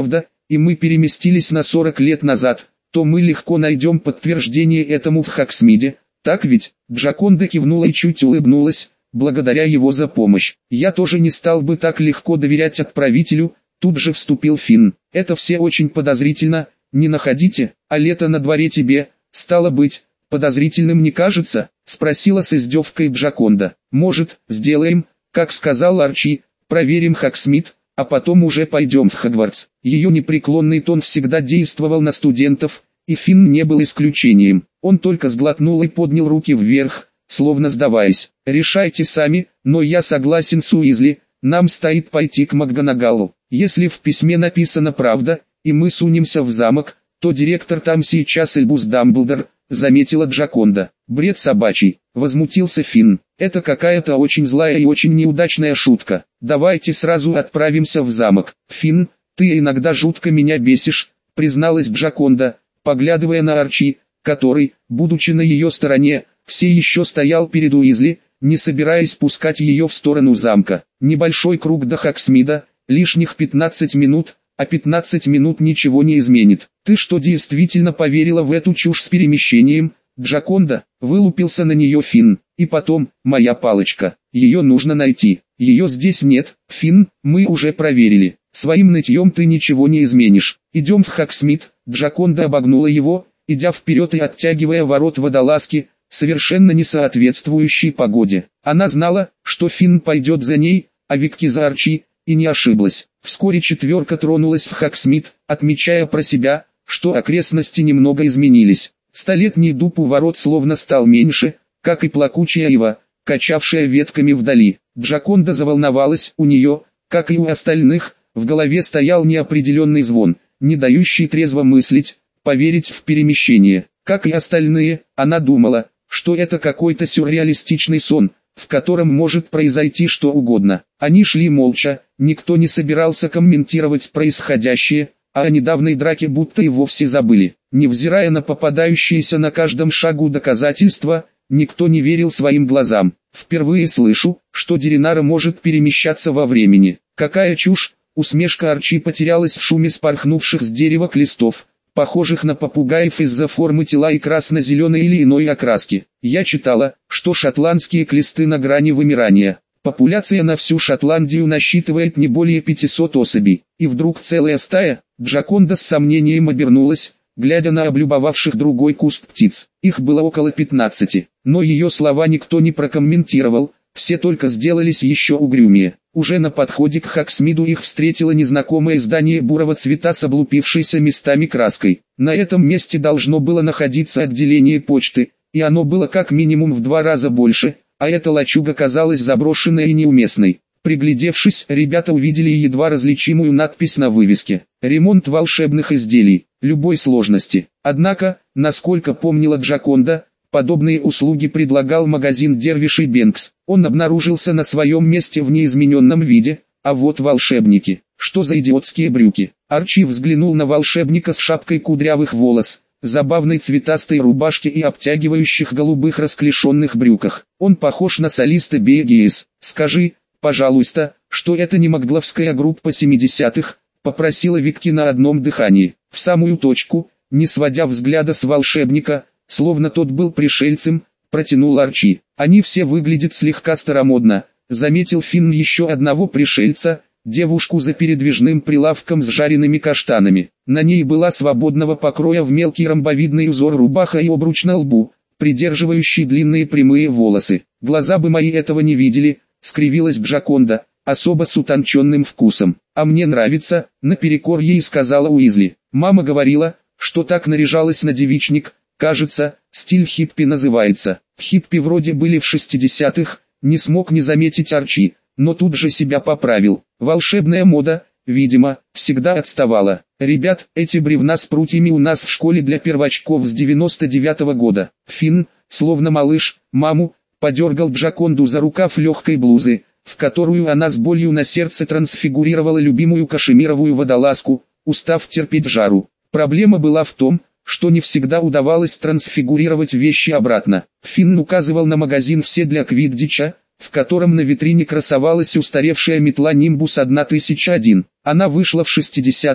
и мы переместились на сорок лет назад, то мы легко найдем подтверждение этому в Хоксмиде, так ведь?» Джаконда кивнула и чуть улыбнулась, благодаря его за помощь. «Я тоже не стал бы так легко доверять отправителю», тут же вступил Финн. «Это все очень подозрительно, не находите? А лето на дворе тебе, стало быть, подозрительным не кажется?» спросила с издевкой Джаконда. «Может, сделаем, как сказал Арчи, проверим Хоксмид, а потом уже пойдем в Хогвартс». Ее непреклонный тон всегда действовал на студентов, и Финн не был исключением. Он только сглотнул и поднял руки вверх, словно сдаваясь. «Решайте сами, но я согласен с Уизли, нам стоит пойти к МакГонагаллу. Если в письме написана правда, и мы сунемся в замок, то директор там сейчас Альбус Дамблдор», заметила Джаконда. «Бред собачий», возмутился Финн. «Это какая-то очень злая и очень неудачная шутка. Давайте сразу отправимся в замок». «Финн, ты иногда жутко меня бесишь», призналась Джаконда, поглядывая на Арчи, который, будучи на ее стороне, все еще стоял перед Уизли, не собираясь пускать ее в сторону замка. Небольшой круг до Хоксмида, лишних пятнадцать минут, а пятнадцать минут ничего не изменит. «Ты что, действительно поверила в эту чушь с перемещением, Джаконда?» Вылупился на нее Финн. «И потом, моя палочка, ее нужно найти. Ее здесь нет, Финн, мы уже проверили. Своим нытьем ты ничего не изменишь. Идем в Хоксмид». Джаконда обогнула его, идя вперед и оттягивая ворот водолазки, совершенно не соответствующей погоде. Она знала, что Финн пойдет за ней, а Викки за Арчи, и не ошиблась. Вскоре четверка тронулась в Хоксмид, отмечая про себя, что окрестности немного изменились. Столетний дуб у ворот словно стал меньше, как и плакучая ива, качавшая ветками вдали. Джаконда заволновалась, у нее, как и у остальных, в голове стоял неопределенный звон, не дающий трезво мыслить, поверить в перемещение. Как и остальные, она думала, что это какой-то сюрреалистичный сон, в котором может произойти что угодно. Они шли молча, никто не собирался комментировать происходящее, а о недавней драке будто и вовсе забыли. Невзирая на попадающиеся на каждом шагу доказательства, никто не верил своим глазам. «Впервые слышу, что Деринара может перемещаться во времени. Какая чушь!» Усмешка Арчи потерялась в шуме спорхнувших с дерева листов, похожих на попугаев из-за формы тела и красно-зеленой или иной окраски. «Я читала, что шотландские клесты на грани вымирания. Популяция на всю Шотландию насчитывает не более пятисот особей. И вдруг целая стая?» Джаконда с сомнением обернулась, глядя на облюбовавших другой куст птиц. Их было около пятнадцати, но ее слова никто не прокомментировал, все только сделались еще угрюмее. Уже на подходе к Хоксмиду их встретило незнакомое здание бурого цвета с облупившейся местами краской. На этом месте должно было находиться отделение почты, и оно было как минимум в два раза больше, а эта лачуга казалась заброшенной и неуместной. Приглядевшись, ребята увидели едва различимую надпись на вывеске: «Ремонт волшебных изделий, любой сложности». Однако, насколько помнила Джаконда, подобные услуги предлагал магазин Дервиш и Бенкс. Он обнаружился на своем месте в неизмененном виде, а вот волшебники. Что за идиотские брюки? Арчи взглянул на волшебника с шапкой кудрявых волос, забавной цветастой рубашке и обтягивающих голубых расклешенных брюках. Он похож на солиста Бee Gees. «Скажи, пожалуйста, что это не магловская группа семидесятых, попросила Викки на одном дыхании. В самую точку, не сводя взгляда с волшебника, словно тот был пришельцем, протянул Арчи. «Они все выглядят слегка старомодно», заметил Финн еще одного пришельца, девушку за передвижным прилавком с жареными каштанами. На ней была свободного покроя в мелкий ромбовидный узор рубаха и обруч на лбу, придерживающий длинные прямые волосы. «Глаза бы мои этого не видели», скривилась Джаконда, особо с утонченным вкусом. «А мне нравится», наперекор ей сказала Уизли. «Мама говорила, что так наряжалась на девичник, кажется, стиль хиппи называется». Хиппи вроде были в шестидесятых, не смог не заметить Арчи, но тут же себя поправил. Волшебная мода, видимо, всегда отставала. «Ребят, эти бревна с прутьями у нас в школе для первочков с девяносто девятого года». Финн, словно малыш, маму, подергал Джаконду за рукав легкой блузы, в которую она с болью на сердце трансфигурировала любимую кашемировую водолазку, устав терпеть жару. Проблема была в том, что не всегда удавалось трансфигурировать вещи обратно. Финн указывал на магазин «Все для Квиддича», в котором на витрине красовалась устаревшая метла Нимбус тысяча один. Она вышла в шестидесятых,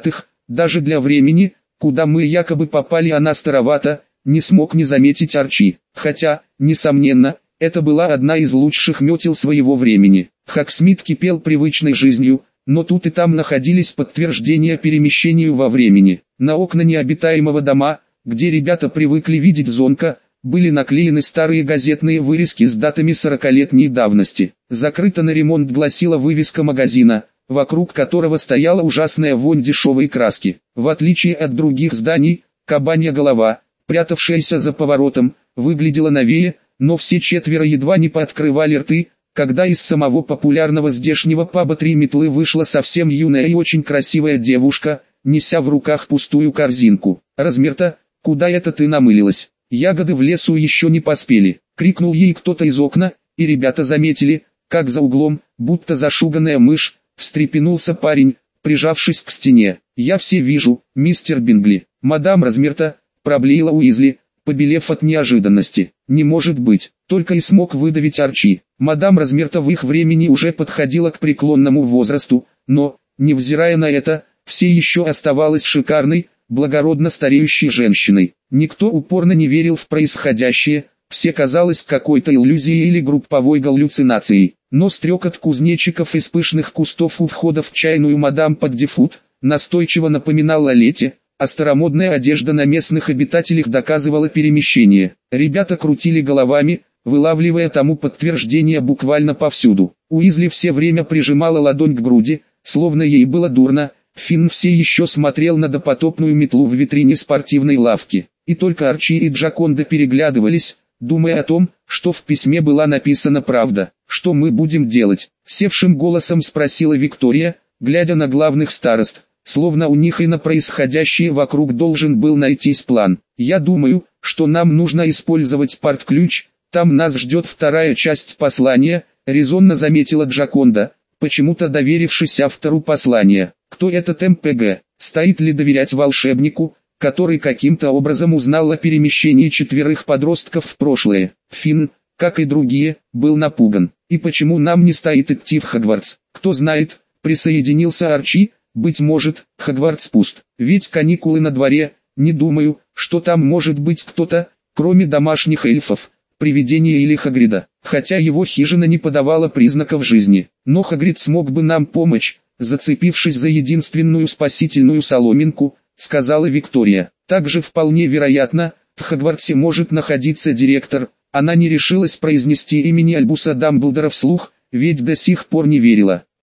Даже для времени, куда мы якобы попали, она старовата, не смог не заметить Арчи. Хотя, несомненно, это была одна из лучших метел своего времени. Хаксмит кипел привычной жизнью, но тут и там находились подтверждения перемещению во времени. На окна необитаемого дома, где ребята привыкли видеть зонка, были наклеены старые газетные вырезки с датами сорокалетней давности. «Закрыто на ремонт» гласила вывеска магазина, вокруг которого стояла ужасная вонь дешевой краски. В отличие от других зданий, кабанья голова, прятавшаяся за поворотом, выглядела новее, но все четверо едва не пооткрывали рты, когда из самого популярного здешнего паба «Три метлы» вышла совсем юная и очень красивая девушка, неся в руках пустую корзинку. «Размер-то, куда это ты намылилась? Ягоды в лесу еще не поспели», — крикнул ей кто-то из окна, и ребята заметили, как за углом, будто зашуганная мышь, встрепенулся парень, прижавшись к стене. «Я все вижу, мистер Бингли». «Мадам Размер-то», — проблеяла Уизли, побелев от неожиданности. «Не может быть», — только и смог выдавить Арчи. Мадам Размер-то в их времени уже подходила к преклонному возрасту, но, невзирая на это, все еще оставалась шикарной, благородно стареющей женщиной. Никто упорно не верил в происходящее, все казалось какой-то иллюзией или групповой галлюцинацией. Но стрекот кузнечиков из пышных кустов у входа в чайную мадам Поддифут настойчиво напоминал о лете, а старомодная одежда на местных обитателях доказывала перемещение. Ребята крутили головами, вылавливая тому подтверждение буквально повсюду. Уизли все время прижимала ладонь к груди, словно ей было дурно. Финн все еще смотрел на допотопную метлу в витрине спортивной лавки. И только Арчи и Джаконда переглядывались, думая о том, что в письме была написана правда. «Что мы будем делать?» — севшим голосом спросила Виктория, глядя на главных старост, словно у них и на происходящее вокруг должен был найтись план. «Я думаю, что нам нужно использовать парт-ключ, там нас ждет вторая часть послания», — резонно заметила Джаконда, почему-то доверившись автору послания. Кто этот эм пэ гэ? Стоит ли доверять волшебнику, который каким-то образом узнал о перемещении четверых подростков в прошлое? Финн, как и другие, был напуган. «И почему нам не стоит идти в Хогвартс?» «Кто знает», — присоединился Арчи, — «быть может, Хогвартс пуст. Ведь каникулы на дворе, не думаю, что там может быть кто-то, кроме домашних эльфов, привидения или Хагрида. Хотя его хижина не подавала признаков жизни. Но Хагрид смог бы нам помочь, зацепившись за единственную спасительную соломинку», — сказала Виктория. «Также вполне вероятно, в Хогвартсе может находиться директор». Она не решилась произнести имени Альбуса Дамблдора вслух, ведь до сих пор не верила.